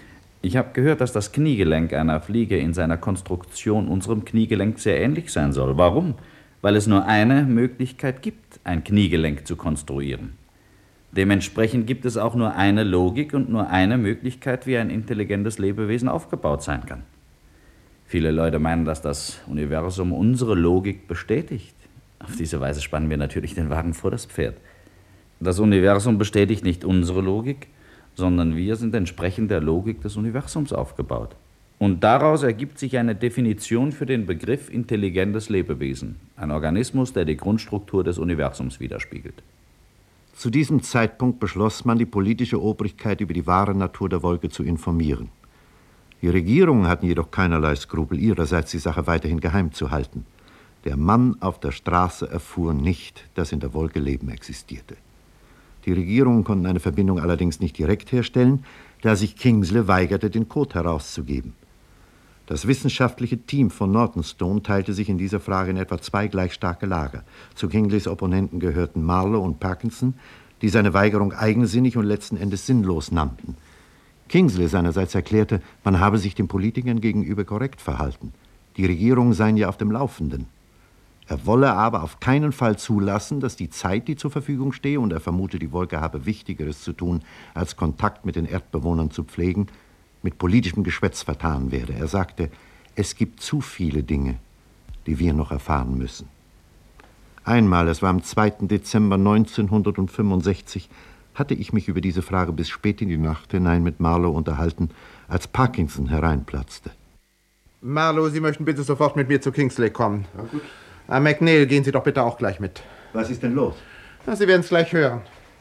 Ich habe gehört, dass das Kniegelenk einer Fliege in seiner Konstruktion unserem Kniegelenk sehr ähnlich sein soll. Warum? Weil es nur eine Möglichkeit gibt, ein Kniegelenk zu konstruieren. Dementsprechend gibt es auch nur eine Logik und nur eine Möglichkeit, wie ein intelligentes Lebewesen aufgebaut sein kann. Viele Leute meinen, dass das Universum unsere Logik bestätigt. Auf diese Weise spannen wir natürlich den Wagen vor das Pferd. Das Universum bestätigt nicht unsere Logik, sondern wir sind entsprechend der Logik des Universums aufgebaut. Und daraus ergibt sich eine Definition für den Begriff intelligentes Lebewesen. Ein Organismus, der die Grundstruktur des Universums widerspiegelt. Zu diesem Zeitpunkt beschloss man, die politische Obrigkeit über die wahre Natur der Wolke zu informieren. Die Regierungen hatten jedoch keinerlei Skrupel ihrerseits, die Sache weiterhin geheim zu halten. Der Mann auf der Straße erfuhr nicht, dass in der Wolke Leben existierte. Die Regierungen konnten eine Verbindung allerdings nicht direkt herstellen, da sich Kingsley weigerte, den Code herauszugeben. Das wissenschaftliche Team von Nortonstone teilte sich in dieser Frage in etwa 2 gleich starke Lager. Zu Kingsleys Opponenten gehörten Marlowe und Parkinson, die seine Weigerung eigensinnig und letzten Endes sinnlos nannten. Kingsley seinerseits erklärte, man habe sich den Politikern gegenüber korrekt verhalten. Die Regierungen seien ja auf dem Laufenden. Er wolle aber auf keinen Fall zulassen, dass die Zeit, die zur Verfügung stehe, und er vermute, die Wolke habe Wichtigeres zu tun, als Kontakt mit den Erdbewohnern zu pflegen, mit politischem Geschwätz vertan werde. Er sagte, es gibt zu viele Dinge, die wir noch erfahren müssen. Einmal, es war am 2. Dezember 1965, hatte ich mich über diese Frage bis spät in die Nacht hinein mit Marlowe unterhalten, als Parkinson hereinplatzte. Marlowe, Sie möchten bitte sofort mit mir zu Kingsley kommen. Ja, gut. McNeil, gehen Sie doch bitte auch gleich mit. Was ist denn los? Na, Sie werden es gleich hören.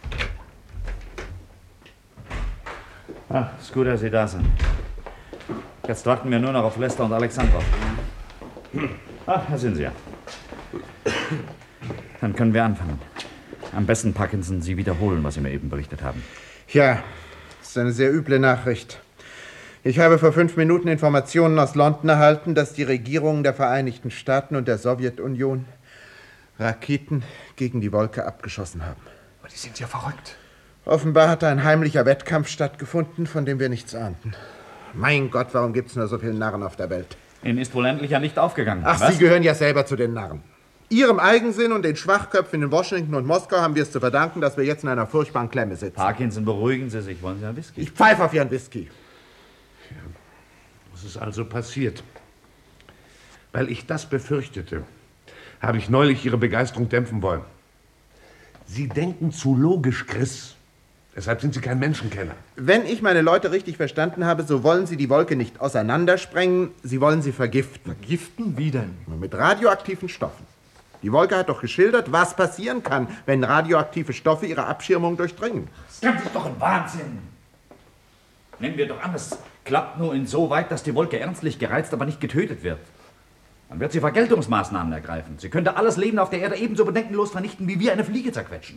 Ah, ist gut, dass Sie da sind. Jetzt warten wir nur noch auf Lester und Alexandra. Ach, da sind Sie ja. Dann können wir anfangen. Am besten, Parkinson, Sie wiederholen, was Sie mir eben berichtet haben. Ja, das ist eine sehr üble Nachricht. Ich habe vor 5 Minuten Informationen aus London erhalten, dass die Regierungen der Vereinigten Staaten und der Sowjetunion Raketen gegen die Wolke abgeschossen haben. Aber die sind ja verrückt. Offenbar hat ein heimlicher Wettkampf stattgefunden, von dem wir nichts ahnten. Mein Gott, warum gibt es nur so viele Narren auf der Welt? Ihnen ist wohl endlich ja nicht aufgegangen. Ach, was? Sie gehören ja selber zu den Narren. Ihrem Eigensinn und den Schwachköpfen in Washington und Moskau haben wir es zu verdanken, dass wir jetzt in einer furchtbaren Klemme sitzen. Parkinson, beruhigen Sie sich. Wollen Sie einen Whisky? Ich pfeife auf Ihren Whisky. Ja, was ist also passiert? Weil ich das befürchtete, habe ich neulich Ihre Begeisterung dämpfen wollen. Sie denken zu logisch, Chris. Deshalb sind Sie kein Menschenkenner. Wenn ich meine Leute richtig verstanden habe, so wollen Sie die Wolke nicht auseinandersprengen, Sie wollen sie vergiften. Vergiften? Wie denn? Mit radioaktiven Stoffen. Die Wolke hat doch geschildert, was passieren kann, wenn radioaktive Stoffe ihre Abschirmung durchdringen. Das Ganze ist doch ein Wahnsinn. Nehmen wir doch an, es klappt nur insoweit, dass die Wolke ernstlich gereizt, aber nicht getötet wird. Dann wird sie Vergeltungsmaßnahmen ergreifen. Sie könnte alles Leben auf der Erde ebenso bedenkenlos vernichten, wie wir eine Fliege zerquetschen.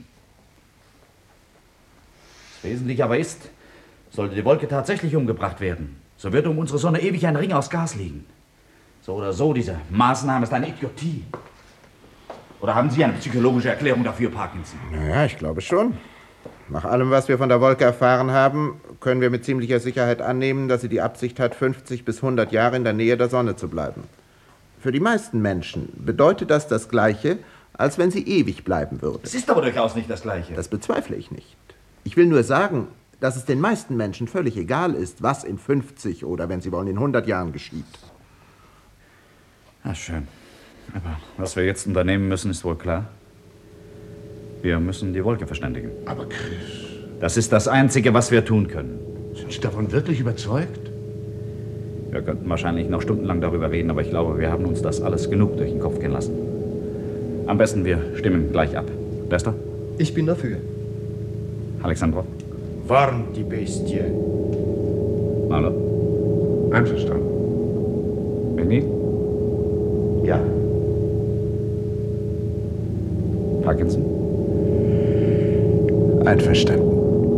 Das Wesentliche aber ist, sollte die Wolke tatsächlich umgebracht werden, so wird um unsere Sonne ewig ein Ring aus Gas liegen. So oder so, diese Maßnahme ist eine Idiotie. Oder haben Sie eine psychologische Erklärung dafür, Parkinson? Naja, ich glaube schon. Nach allem, was wir von der Wolke erfahren haben, können wir mit ziemlicher Sicherheit annehmen, dass sie die Absicht hat, 50 bis 100 Jahre in der Nähe der Sonne zu bleiben. Für die meisten Menschen bedeutet das das Gleiche, als wenn sie ewig bleiben würde. Es ist aber durchaus nicht das Gleiche. Das bezweifle ich nicht. Ich will nur sagen, dass es den meisten Menschen völlig egal ist, was in 50 oder, wenn Sie wollen, in 100 Jahren geschieht. Ach, schön. Aber was wir jetzt unternehmen müssen, ist wohl klar. Wir müssen die Wolke verständigen. Aber Chris... Das ist das Einzige, was wir tun können. Sind Sie davon wirklich überzeugt? Wir könnten wahrscheinlich noch stundenlang darüber reden, aber ich glaube, wir haben uns das alles genug durch den Kopf gehen lassen. Am besten, wir stimmen gleich ab. Lester? Ich bin dafür. Alexandra? Warn die Bestie. Marlowe? Einverstanden. Benny? Ja. Parkinson? Einverstanden.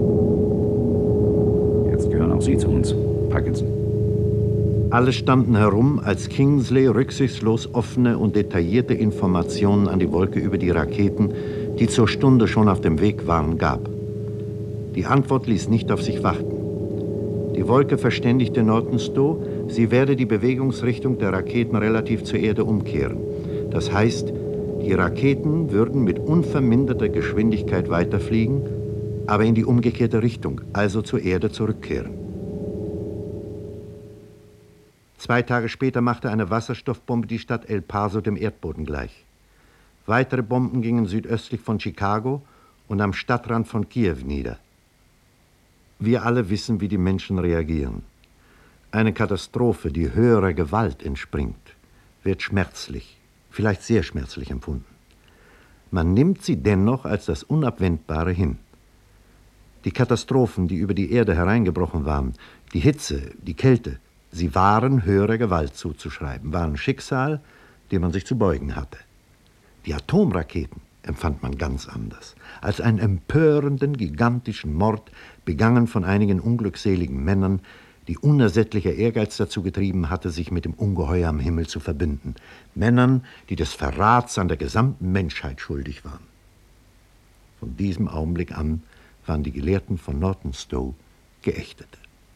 Jetzt gehören auch Sie zu uns, Parkinson. Alle standen herum, als Kingsley rücksichtslos offene und detaillierte Informationen an die Wolke über die Raketen, die zur Stunde schon auf dem Weg waren, gab. Die Antwort ließ nicht auf sich warten. Die Wolke verständigte Nordenstow, sie werde die Bewegungsrichtung der Raketen relativ zur Erde umkehren. Das heißt, die Raketen würden mit unverminderter Geschwindigkeit weiterfliegen, aber in die umgekehrte Richtung, also zur Erde zurückkehren. 2 Tage später machte eine Wasserstoffbombe die Stadt El Paso dem Erdboden gleich. Weitere Bomben gingen südöstlich von Chicago und am Stadtrand von Kiew nieder. Wir alle wissen, wie die Menschen reagieren. Eine Katastrophe, die höherer Gewalt entspringt, wird schmerzlich, vielleicht sehr schmerzlich empfunden. Man nimmt sie dennoch als das Unabwendbare hin. Die Katastrophen, die über die Erde hereingebrochen waren, die Hitze, die Kälte, sie waren höherer Gewalt zuzuschreiben, waren Schicksal, dem man sich zu beugen hatte. Die Atomraketen empfand man ganz anders, als einen empörenden, gigantischen Mord, begangen von einigen unglückseligen Männern, die unersättlicher Ehrgeiz dazu getrieben hatte, sich mit dem Ungeheuer am Himmel zu verbünden. Männern, die des Verrats an der gesamten Menschheit schuldig waren. Von diesem Augenblick an waren die Gelehrten von Nordenstow Geächtete.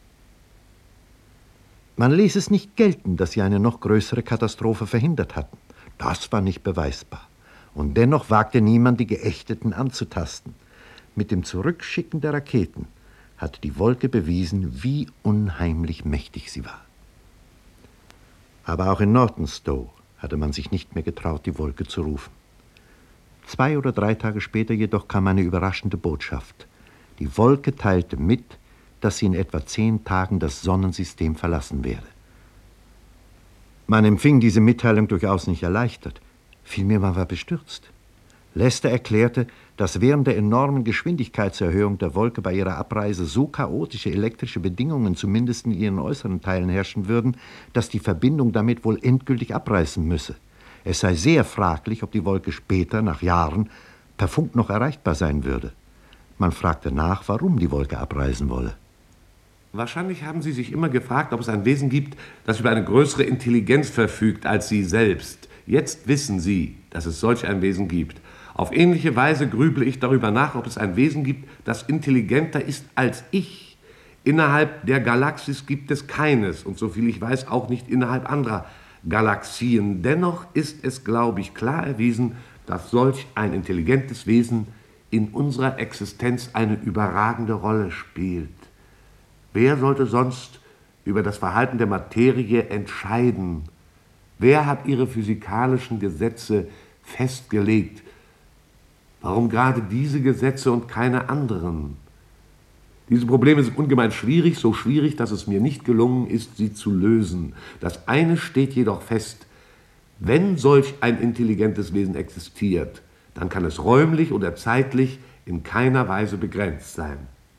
Man ließ es nicht gelten, dass sie eine noch größere Katastrophe verhindert hatten. Das war nicht beweisbar. Und dennoch wagte niemand, die Geächteten anzutasten. Mit dem Zurückschicken der Raketen hatte die Wolke bewiesen, wie unheimlich mächtig sie war. Aber auch in Nordenstow hatte man sich nicht mehr getraut, die Wolke zu rufen. 2 oder 3 Tage später jedoch kam eine überraschende Botschaft. Die Wolke teilte mit, dass sie in etwa 10 Tagen das Sonnensystem verlassen werde. Man empfing diese Mitteilung durchaus nicht erleichtert. Vielmehr man war bestürzt. Lester erklärte, dass während der enormen Geschwindigkeitserhöhung der Wolke bei ihrer Abreise so chaotische elektrische Bedingungen zumindest in ihren äußeren Teilen herrschen würden, dass die Verbindung damit wohl endgültig abreißen müsse. Es sei sehr fraglich, ob die Wolke später, nach Jahren, per Funk noch erreichbar sein würde. Man fragte nach, warum die Wolke abreisen wolle. Wahrscheinlich haben Sie sich immer gefragt, ob es ein Wesen gibt, das über eine größere Intelligenz verfügt als Sie selbst. Jetzt wissen Sie, dass es solch ein Wesen gibt. Auf ähnliche Weise grüble ich darüber nach, ob es ein Wesen gibt, das intelligenter ist als ich. Innerhalb der Galaxis gibt es keines und soviel ich weiß auch nicht innerhalb anderer Galaxien. Dennoch ist es, glaube ich, klar erwiesen, dass solch ein intelligentes Wesen in unserer Existenz eine überragende Rolle spielt. Wer sollte sonst über das Verhalten der Materie entscheiden? Wer hat ihre physikalischen Gesetze festgelegt? Warum gerade diese Gesetze und keine anderen? Diese Probleme sind ungemein schwierig, so schwierig, dass es mir nicht gelungen ist, sie zu lösen. Das eine steht jedoch fest: Wenn solch ein intelligentes Wesen existiert, dann kann es räumlich oder zeitlich in keiner Weise begrenzt sein.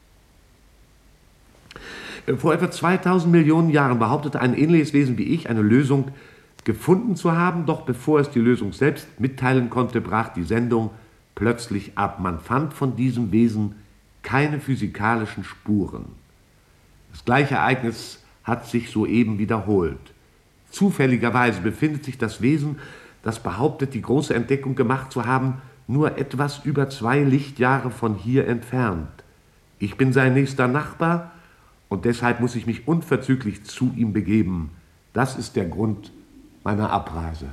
Vor etwa 2000 Millionen Jahren behauptete ein ähnliches Wesen wie ich, eine Lösung gefunden zu haben, doch bevor es die Lösung selbst mitteilen konnte, brach die Sendung plötzlich ab. Man fand von diesem Wesen keine physikalischen Spuren. Das gleiche Ereignis hat sich soeben wiederholt. Zufälligerweise befindet sich das Wesen, das behauptet, die große Entdeckung gemacht zu haben, nur etwas über 2 Lichtjahre von hier entfernt. Ich bin sein nächster Nachbar und deshalb muss ich mich unverzüglich zu ihm begeben. Das ist der Grund meiner Abreise.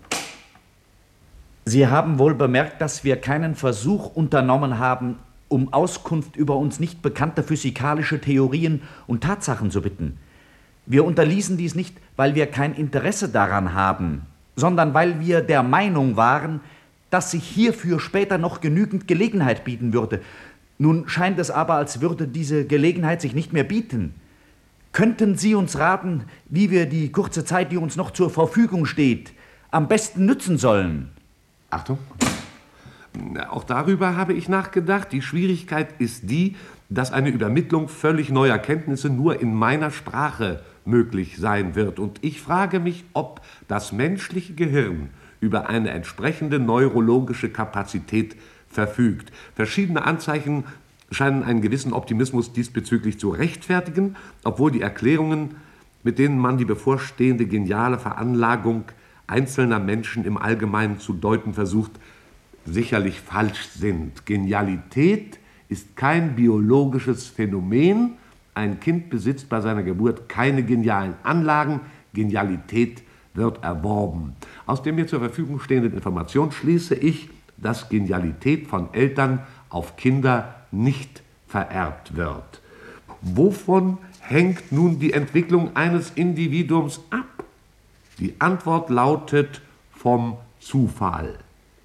Sie haben wohl bemerkt, dass wir keinen Versuch unternommen haben, um Auskunft über uns nicht bekannte physikalische Theorien und Tatsachen zu bitten. Wir unterließen dies nicht, weil wir kein Interesse daran haben, sondern weil wir der Meinung waren, dass sich hierfür später noch genügend Gelegenheit bieten würde. Nun scheint es aber, als würde diese Gelegenheit sich nicht mehr bieten. Könnten Sie uns raten, wie wir die kurze Zeit, die uns noch zur Verfügung steht, am besten nützen sollen? Achtung. Auch darüber habe ich nachgedacht. Die Schwierigkeit ist die, dass eine Übermittlung völlig neuer Kenntnisse nur in meiner Sprache möglich sein wird. Und ich frage mich, ob das menschliche Gehirn über eine entsprechende neurologische Kapazität verfügt. Verschiedene Anzeichen scheinen einen gewissen Optimismus diesbezüglich zu rechtfertigen, obwohl die Erklärungen, mit denen man die bevorstehende geniale Veranlagung einzelner Menschen im Allgemeinen zu deuten versucht, sicherlich falsch sind. Genialität ist kein biologisches Phänomen, ein Kind besitzt bei seiner Geburt keine genialen Anlagen. Genialität wird erworben. Aus der mir zur Verfügung stehenden Information schließe ich, dass Genialität von Eltern auf Kinder nicht vererbt wird. Wovon hängt nun die Entwicklung eines Individuums ab? Die Antwort lautet vom Zufall.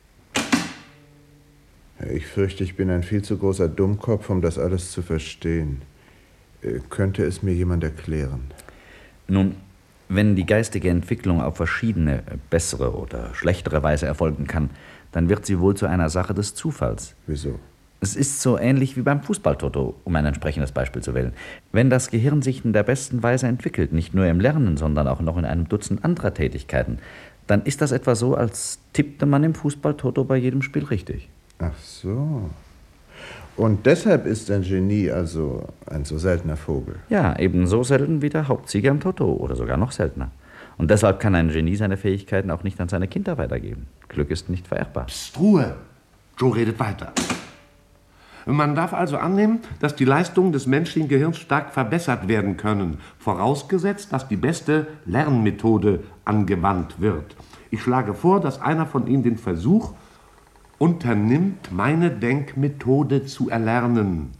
Ich fürchte, ich bin ein viel zu großer Dummkopf, um das alles zu verstehen. Könnte es mir jemand erklären? Nun, wenn die geistige Entwicklung auf verschiedene, bessere oder schlechtere Weise erfolgen kann, dann wird sie wohl zu einer Sache des Zufalls. Wieso? Es ist so ähnlich wie beim Fußballtoto, um ein entsprechendes Beispiel zu wählen. Wenn das Gehirn sich in der besten Weise entwickelt, nicht nur im Lernen, sondern auch noch in einem Dutzend anderer Tätigkeiten, dann ist das etwa so, als tippte man im Fußballtoto bei jedem Spiel richtig. Ach so. Und deshalb ist ein Genie also ein so seltener Vogel. Ja, ebenso selten wie der Hauptsieger im Toto oder sogar noch seltener. Und deshalb kann ein Genie seine Fähigkeiten auch nicht an seine Kinder weitergeben. Glück ist nicht vererbbar. Psst, Ruhe! Joe redet weiter. Man darf also annehmen, dass die Leistungen des menschlichen Gehirns stark verbessert werden können, vorausgesetzt, dass die beste Lernmethode angewandt wird. Ich schlage vor, dass einer von Ihnen den Versuch unternimmt, meine Denkmethode zu erlernen.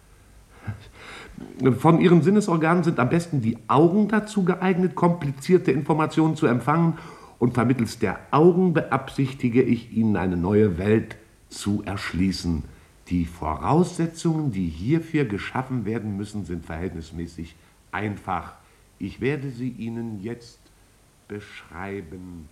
Von Ihren Sinnesorganen sind am besten die Augen dazu geeignet, komplizierte Informationen zu empfangen, und vermittels der Augen beabsichtige ich Ihnen, eine neue Welt zu erschließen. Die Voraussetzungen, die hierfür geschaffen werden müssen, sind verhältnismäßig einfach. Ich werde sie Ihnen jetzt beschreiben.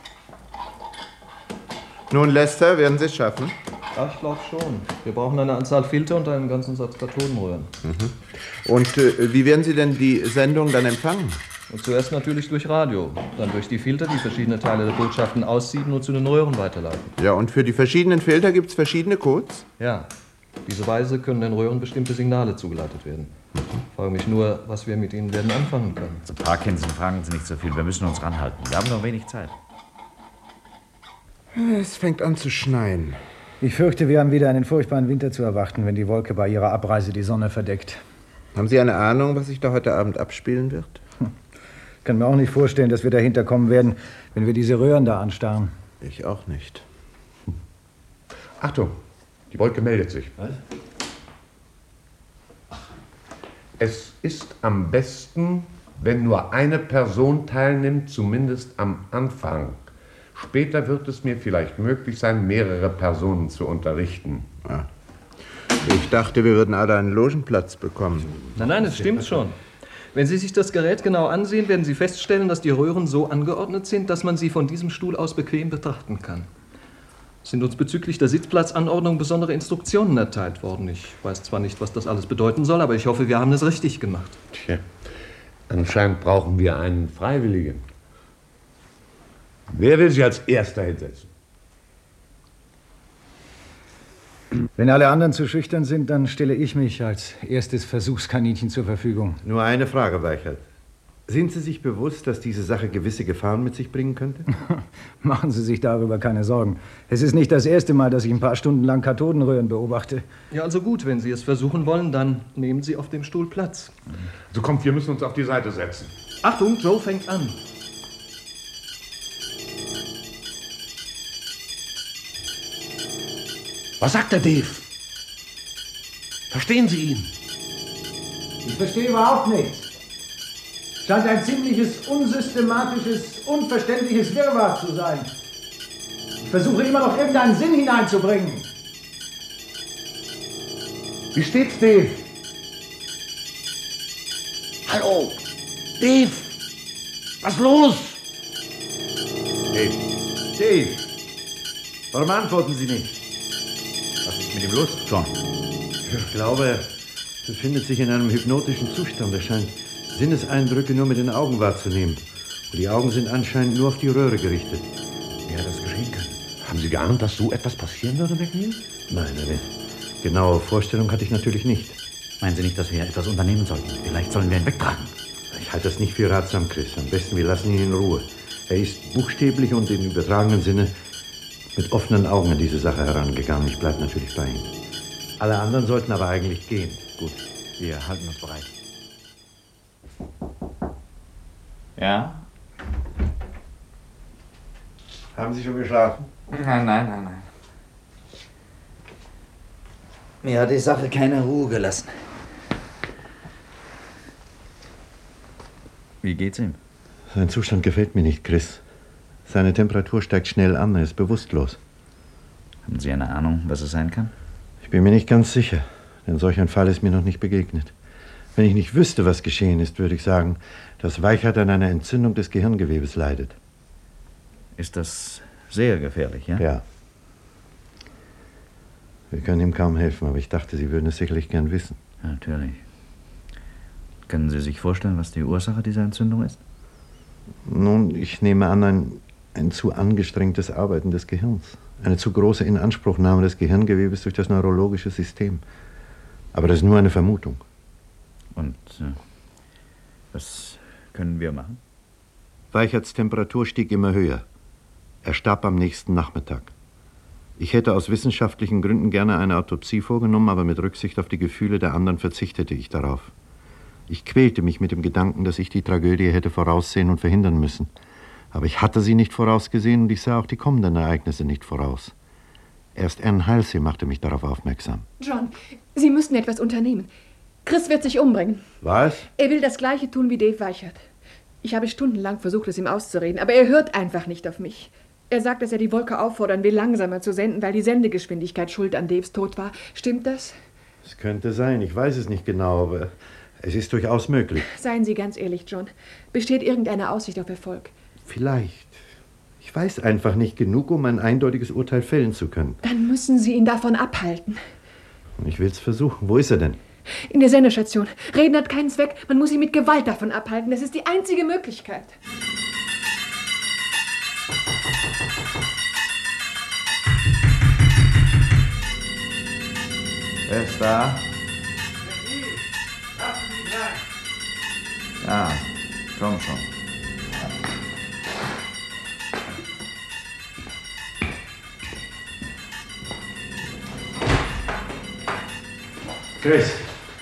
Nun, Lester, werden Sie es schaffen? Ja, ich glaube schon. Wir brauchen eine Anzahl Filter und einen ganzen Satz Kathodenröhren. Und wie werden Sie denn die Sendung dann empfangen? Und zuerst natürlich durch Radio, dann durch die Filter, die verschiedene Teile der Botschaften aussieben und zu den Röhren weiterleiten. Ja, und für die verschiedenen Filter gibt es verschiedene Codes? Ja. Auf diese Weise können den Röhren bestimmte Signale zugeleitet werden. Ich frage mich nur, was wir mit ihnen werden anfangen können. Zu Parkinson fragen Sie nicht so viel. Wir müssen uns ranhalten. Wir haben noch wenig Zeit. Es fängt an zu schneien. Ich fürchte, wir haben wieder einen furchtbaren Winter zu erwarten, wenn die Wolke bei ihrer Abreise die Sonne verdeckt. Haben Sie eine Ahnung, was sich da heute Abend abspielen wird? Ich kann mir auch nicht vorstellen, dass wir dahinter kommen werden, wenn wir diese Röhren da anstarren. Ich auch nicht. Achtung, die Wolke meldet sich. Was? Es ist am besten, wenn nur eine Person teilnimmt, zumindest am Anfang. Später wird es mir vielleicht möglich sein, mehrere Personen zu unterrichten. Ja. Ich dachte, wir würden alle einen Logenplatz bekommen. Nein, es stimmt schon. Wenn Sie sich das Gerät genau ansehen, werden Sie feststellen, dass die Röhren so angeordnet sind, dass man sie von diesem Stuhl aus bequem betrachten kann. Es sind uns bezüglich der Sitzplatzanordnung besondere Instruktionen erteilt worden. Ich weiß zwar nicht, was das alles bedeuten soll, aber ich hoffe, wir haben es richtig gemacht. Tja, anscheinend brauchen wir einen Freiwilligen. Wer will sich als Erster hinsetzen? Wenn alle anderen zu schüchtern sind, dann stelle ich mich als erstes Versuchskaninchen zur Verfügung. Nur eine Frage, Weichert. Sind Sie sich bewusst, dass diese Sache gewisse Gefahren mit sich bringen könnte? Machen Sie sich darüber keine Sorgen. Es ist nicht das erste Mal, dass ich ein paar Stunden lang Kathodenröhren beobachte. Ja, also gut, wenn Sie es versuchen wollen, dann nehmen Sie auf dem Stuhl Platz. So kommt, wir müssen uns auf die Seite setzen. Achtung, Joe fängt an. Was sagt der Dave? Verstehen Sie ihn? Ich verstehe überhaupt nichts. Scheint ein ziemliches, unsystematisches, unverständliches Wirrwarr zu sein. Ich versuche immer noch irgendeinen Sinn hineinzubringen. Wie steht's, Dave? Hallo, Dave! Was los? Dave! Warum antworten Sie nicht? Was ist mit ihm los, John? Ich glaube, er befindet sich in einem hypnotischen Zustand. Er scheint Sinneseindrücke nur mit den Augen wahrzunehmen. Und die Augen sind anscheinend nur auf die Röhre gerichtet. Wie hat das geschehen können? Haben Sie geahnt, dass so etwas passieren würde, McNeil? Nein, eine genaue Vorstellung hatte ich natürlich nicht. Meinen Sie nicht, dass wir etwas unternehmen sollten? Vielleicht sollen wir ihn wegtragen. Ich halte das nicht für ratsam, Chris. Am besten, wir lassen ihn in Ruhe. Er ist buchstäblich und im übertragenen Sinne mit offenen Augen an diese Sache herangegangen. Ich bleibe natürlich bei ihm. Alle anderen sollten aber eigentlich gehen. Gut, wir halten uns bereit. Ja? Haben Sie schon geschlafen? Nein. Mir hat die Sache keine Ruhe gelassen. Wie geht's ihm? Sein Zustand gefällt mir nicht, Chris. Seine Temperatur steigt schnell an, er ist bewusstlos. Haben Sie eine Ahnung, was es sein kann? Ich bin mir nicht ganz sicher, denn solch ein Fall ist mir noch nicht begegnet. Wenn ich nicht wüsste, was geschehen ist, würde ich sagen, dass Weichert an einer Entzündung des Gehirngewebes leidet. Ist das sehr gefährlich, ja? Ja. Wir können ihm kaum helfen, aber ich dachte, Sie würden es sicherlich gern wissen. Ja, natürlich. Können Sie sich vorstellen, was die Ursache dieser Entzündung ist? Nun, ich nehme an, ein zu angestrengtes Arbeiten des Gehirns. Eine zu große Inanspruchnahme des Gehirngewebes durch das neurologische System. Aber das ist nur eine Vermutung. Und was können wir machen? Weicherts Temperatur stieg immer höher. Er starb am nächsten Nachmittag. Ich hätte aus wissenschaftlichen Gründen gerne eine Autopsie vorgenommen, aber mit Rücksicht auf die Gefühle der anderen verzichtete ich darauf. Ich quälte mich mit dem Gedanken, dass ich die Tragödie hätte voraussehen und verhindern müssen. Aber ich hatte sie nicht vorausgesehen und ich sah auch die kommenden Ereignisse nicht voraus. Erst Anne Halsey machte mich darauf aufmerksam. John, Sie müssen etwas unternehmen. Chris wird sich umbringen. Was? Er will das Gleiche tun wie Dave Weichert. Ich habe stundenlang versucht, es ihm auszureden, aber er hört einfach nicht auf mich. Er sagt, dass er die Wolke auffordern will, langsamer zu senden, weil die Sendegeschwindigkeit schuld an Daves Tod war. Stimmt das? Es könnte sein, ich weiß es nicht genau, aber es ist durchaus möglich. Seien Sie ganz ehrlich, John. Besteht irgendeine Aussicht auf Erfolg? Vielleicht. Ich weiß einfach nicht genug, um ein eindeutiges Urteil fällen zu können. Dann müssen Sie ihn davon abhalten. Ich will es versuchen. Wo ist er denn? In der Sendestation. Reden hat keinen Zweck. Man muss ihn mit Gewalt davon abhalten. Das ist die einzige Möglichkeit. Wer ist da? Ja, komm schon. Chris,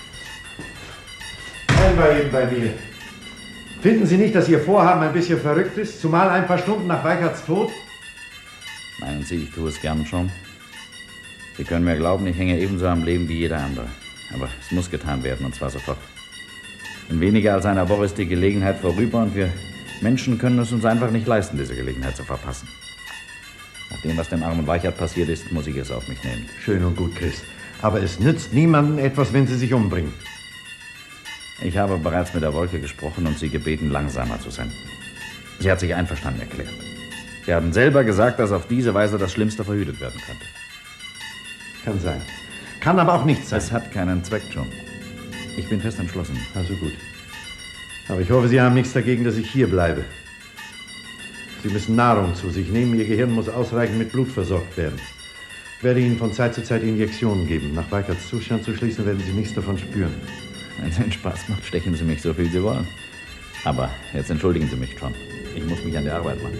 einmal eben bei mir. Finden Sie nicht, dass Ihr Vorhaben ein bisschen verrückt ist, zumal ein paar Stunden nach Weicherts Tod? Meinen Sie, ich tue es gern schon? Sie können mir glauben, ich hänge ebenso am Leben wie jeder andere. Aber es muss getan werden, und zwar sofort. In weniger als einer Woche ist die Gelegenheit vorüber und wir Menschen können es uns einfach nicht leisten, diese Gelegenheit zu verpassen. Nach dem, was dem armen Weichert passiert ist, muss ich es auf mich nehmen. Schön und gut, Chris. Aber es nützt niemandem etwas, wenn Sie sich umbringen. Ich habe bereits mit der Wolke gesprochen und sie gebeten, langsamer zu senden. Sie hat sich einverstanden erklärt. Sie haben selber gesagt, dass auf diese Weise das Schlimmste verhütet werden könnte. Kann sein. Kann aber auch nicht sein. Es hat keinen Zweck, John. Ich bin fest entschlossen. Also gut. Aber ich hoffe, Sie haben nichts dagegen, dass ich hier bleibe. Sie müssen Nahrung zu sich nehmen. Ihr Gehirn muss ausreichend mit Blut versorgt werden. Ich werde Ihnen von Zeit zu Zeit Injektionen geben. Nach Weicherts Zustand zu schließen, werden Sie nichts davon spüren. Wenn es Ihnen Spaß macht, stechen Sie mich so viel Sie wollen. Aber jetzt entschuldigen Sie mich, John. Ich muss mich an die Arbeit machen.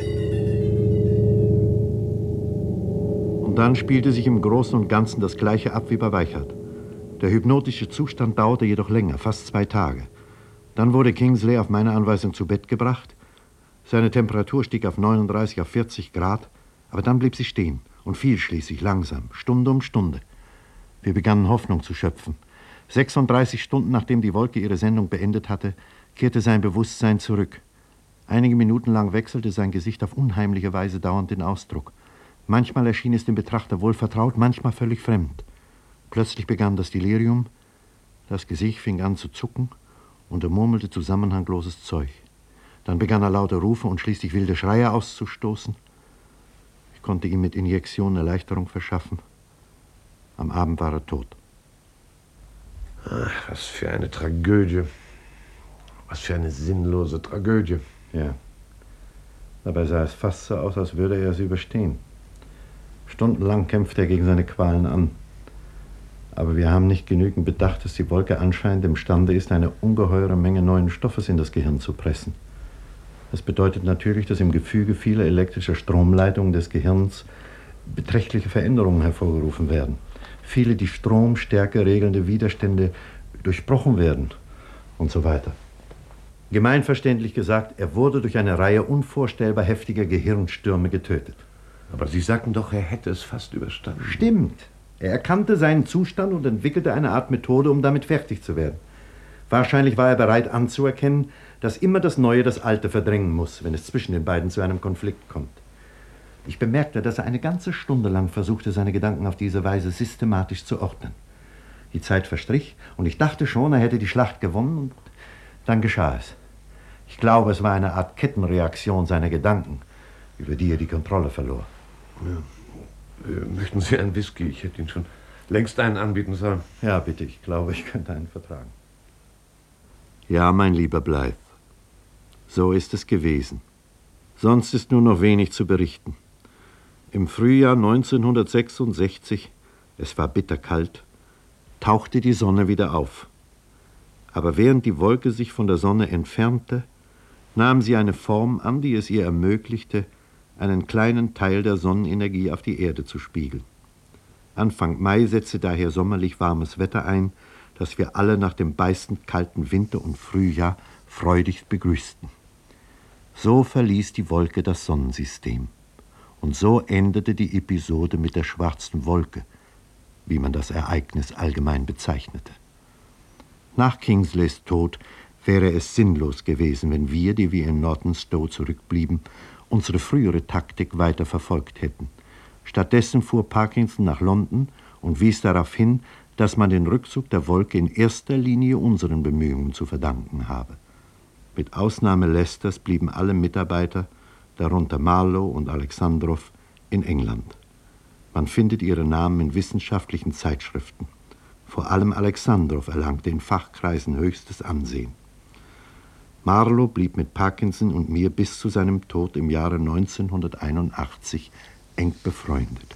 Und dann spielte sich im Großen und Ganzen das Gleiche ab wie bei Weichert. Der hypnotische Zustand dauerte jedoch länger, fast 2 Tage. Dann wurde Kingsley auf meine Anweisung zu Bett gebracht. Seine Temperatur stieg auf 39, auf 40 Grad, aber dann blieb sie stehen und fiel schließlich langsam, Stunde um Stunde. Wir begannen Hoffnung zu schöpfen. 36 Stunden nachdem die Wolke ihre Sendung beendet hatte, kehrte sein Bewusstsein zurück. Einige Minuten lang wechselte sein Gesicht auf unheimliche Weise dauernd den Ausdruck. Manchmal erschien es dem Betrachter wohlvertraut, manchmal völlig fremd. Plötzlich begann das Delirium, das Gesicht fing an zu zucken und er murmelte zusammenhangloses Zeug. Dann begann er laute Rufe und schließlich wilde Schreie auszustoßen. Ich konnte ihm mit Injektionen Erleichterung verschaffen. Am Abend war er tot. Ach, was für eine Tragödie. Was für eine sinnlose Tragödie. Ja. Dabei sah es fast so aus, als würde er es überstehen. Stundenlang kämpfte er gegen seine Qualen an. Aber wir haben nicht genügend bedacht, dass die Wolke anscheinend imstande ist, eine ungeheure Menge neuen Stoffes in das Gehirn zu pressen. Das bedeutet natürlich, dass im Gefüge vieler elektrischer Stromleitungen des Gehirns beträchtliche Veränderungen hervorgerufen werden. Viele die Stromstärke regelnde Widerstände durchbrochen werden und so weiter. Gemeinverständlich gesagt, er wurde durch eine Reihe unvorstellbar heftiger Gehirnstürme getötet. Aber Sie sagten doch, er hätte es fast überstanden. Stimmt. Er erkannte seinen Zustand und entwickelte eine Art Methode, um damit fertig zu werden. Wahrscheinlich war er bereit anzuerkennen, dass immer das Neue das Alte verdrängen muss, wenn es zwischen den beiden zu einem Konflikt kommt. Ich bemerkte, dass er eine ganze Stunde lang versuchte, seine Gedanken auf diese Weise systematisch zu ordnen. Die Zeit verstrich und ich dachte schon, er hätte die Schlacht gewonnen, und dann geschah es. Ich glaube, es war eine Art Kettenreaktion seiner Gedanken, über die er die Kontrolle verlor. Ja. Möchten Sie einen Whisky? Ich hätte Ihnen schon längst einen anbieten sollen. Ja, bitte, ich glaube, ich könnte einen vertragen. Ja, mein lieber Blythe, so ist es gewesen. Sonst ist nur noch wenig zu berichten. Im Frühjahr 1966, es war bitterkalt, tauchte die Sonne wieder auf. Aber während die Wolke sich von der Sonne entfernte, nahm sie eine Form an, die es ihr ermöglichte, einen kleinen Teil der Sonnenenergie auf die Erde zu spiegeln. Anfang Mai setzte daher sommerlich warmes Wetter ein, das wir alle nach dem beißend kalten Winter und Frühjahr freudig begrüßten. So verließ die Wolke das Sonnensystem. Und so endete die Episode mit der schwarzen Wolke, wie man das Ereignis allgemein bezeichnete. Nach Kingsleys Tod wäre es sinnlos gewesen, wenn wir, die wir in Nortonstowe zurückblieben, unsere frühere Taktik weiter verfolgt hätten. Stattdessen fuhr Parkinson nach London und wies darauf hin, dass man den Rückzug der Wolke in erster Linie unseren Bemühungen zu verdanken habe. Mit Ausnahme Leicesters blieben alle Mitarbeiter, darunter Marlowe und Alexandrov, in England. Man findet ihre Namen in wissenschaftlichen Zeitschriften. Vor allem Alexandrov erlangte in Fachkreisen höchstes Ansehen. Marlowe blieb mit Parkinson und mir bis zu seinem Tod im Jahre 1981 eng befreundet.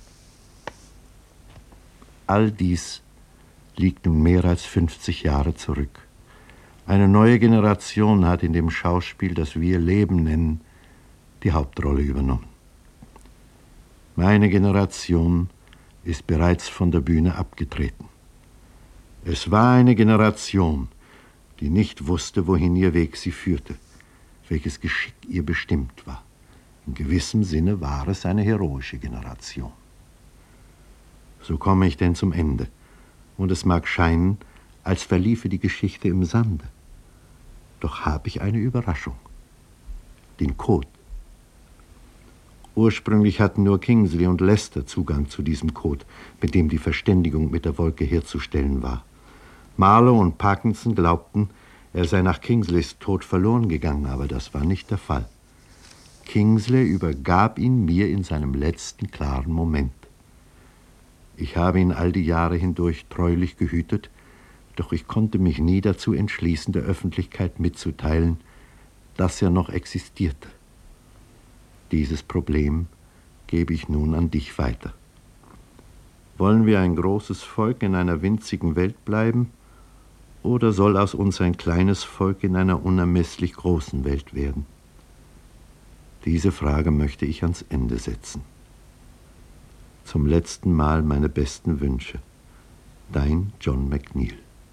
All dies liegt nun mehr als 50 Jahre zurück. Eine neue Generation hat in dem Schauspiel, das wir Leben nennen, die Hauptrolle übernommen. Meine Generation ist bereits von der Bühne abgetreten. Es war eine Generation, die nicht wusste, wohin ihr Weg sie führte, welches Geschick ihr bestimmt war. In gewissem Sinne war es eine heroische Generation. So komme ich denn zum Ende, und es mag scheinen, als verliefe die Geschichte im Sande. Doch habe ich eine Überraschung. Den Code. Ursprünglich hatten nur Kingsley und Leicester Zugang zu diesem Code, mit dem die Verständigung mit der Wolke herzustellen war. Marlowe und Parkinson glaubten, er sei nach Kingsleys Tod verloren gegangen, aber das war nicht der Fall. Kingsley übergab ihn mir in seinem letzten klaren Moment. Ich habe ihn all die Jahre hindurch treulich gehütet, doch ich konnte mich nie dazu entschließen, der Öffentlichkeit mitzuteilen, dass er noch existierte. Dieses Problem gebe ich nun an dich weiter. Wollen wir ein großes Volk in einer winzigen Welt bleiben, oder soll aus uns ein kleines Volk in einer unermesslich großen Welt werden? Diese Frage möchte ich ans Ende setzen. Zum letzten Mal meine besten Wünsche. Dein John McNeill.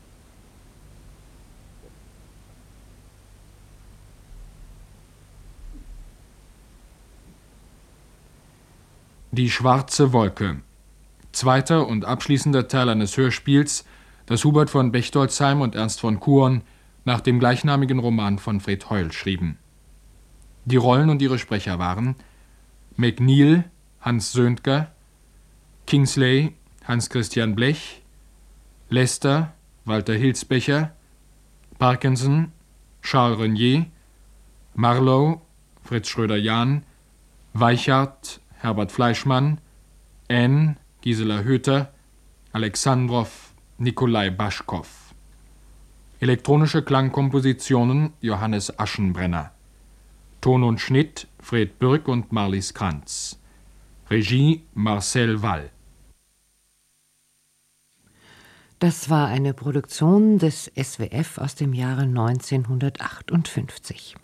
Die schwarze Wolke. Zweiter und abschließender Teil eines Hörspiels, das Hubert von Bechtoldsheim und Ernst von Kuon nach dem gleichnamigen Roman von Fred Hoyle schrieben. Die Rollen und ihre Sprecher waren McNeill, Hans Söntger, Kingsley, Hans-Christian Blech, Leicester, Walter Hilsbecher, Parkinson, Charles Renier, Marlowe, Fritz Schröder-Jahn, Weichart, Herbert Fleischmann, Anne, Gisela Hüther, Alexandrov, Nikolai Baschkow. Elektronische Klangkompositionen Johannes Aschenbrenner. Ton und Schnitt Fred Bürk und Marlies Kranz. Regie Marcel Wall. Das war eine Produktion des SWF aus dem Jahre 1958.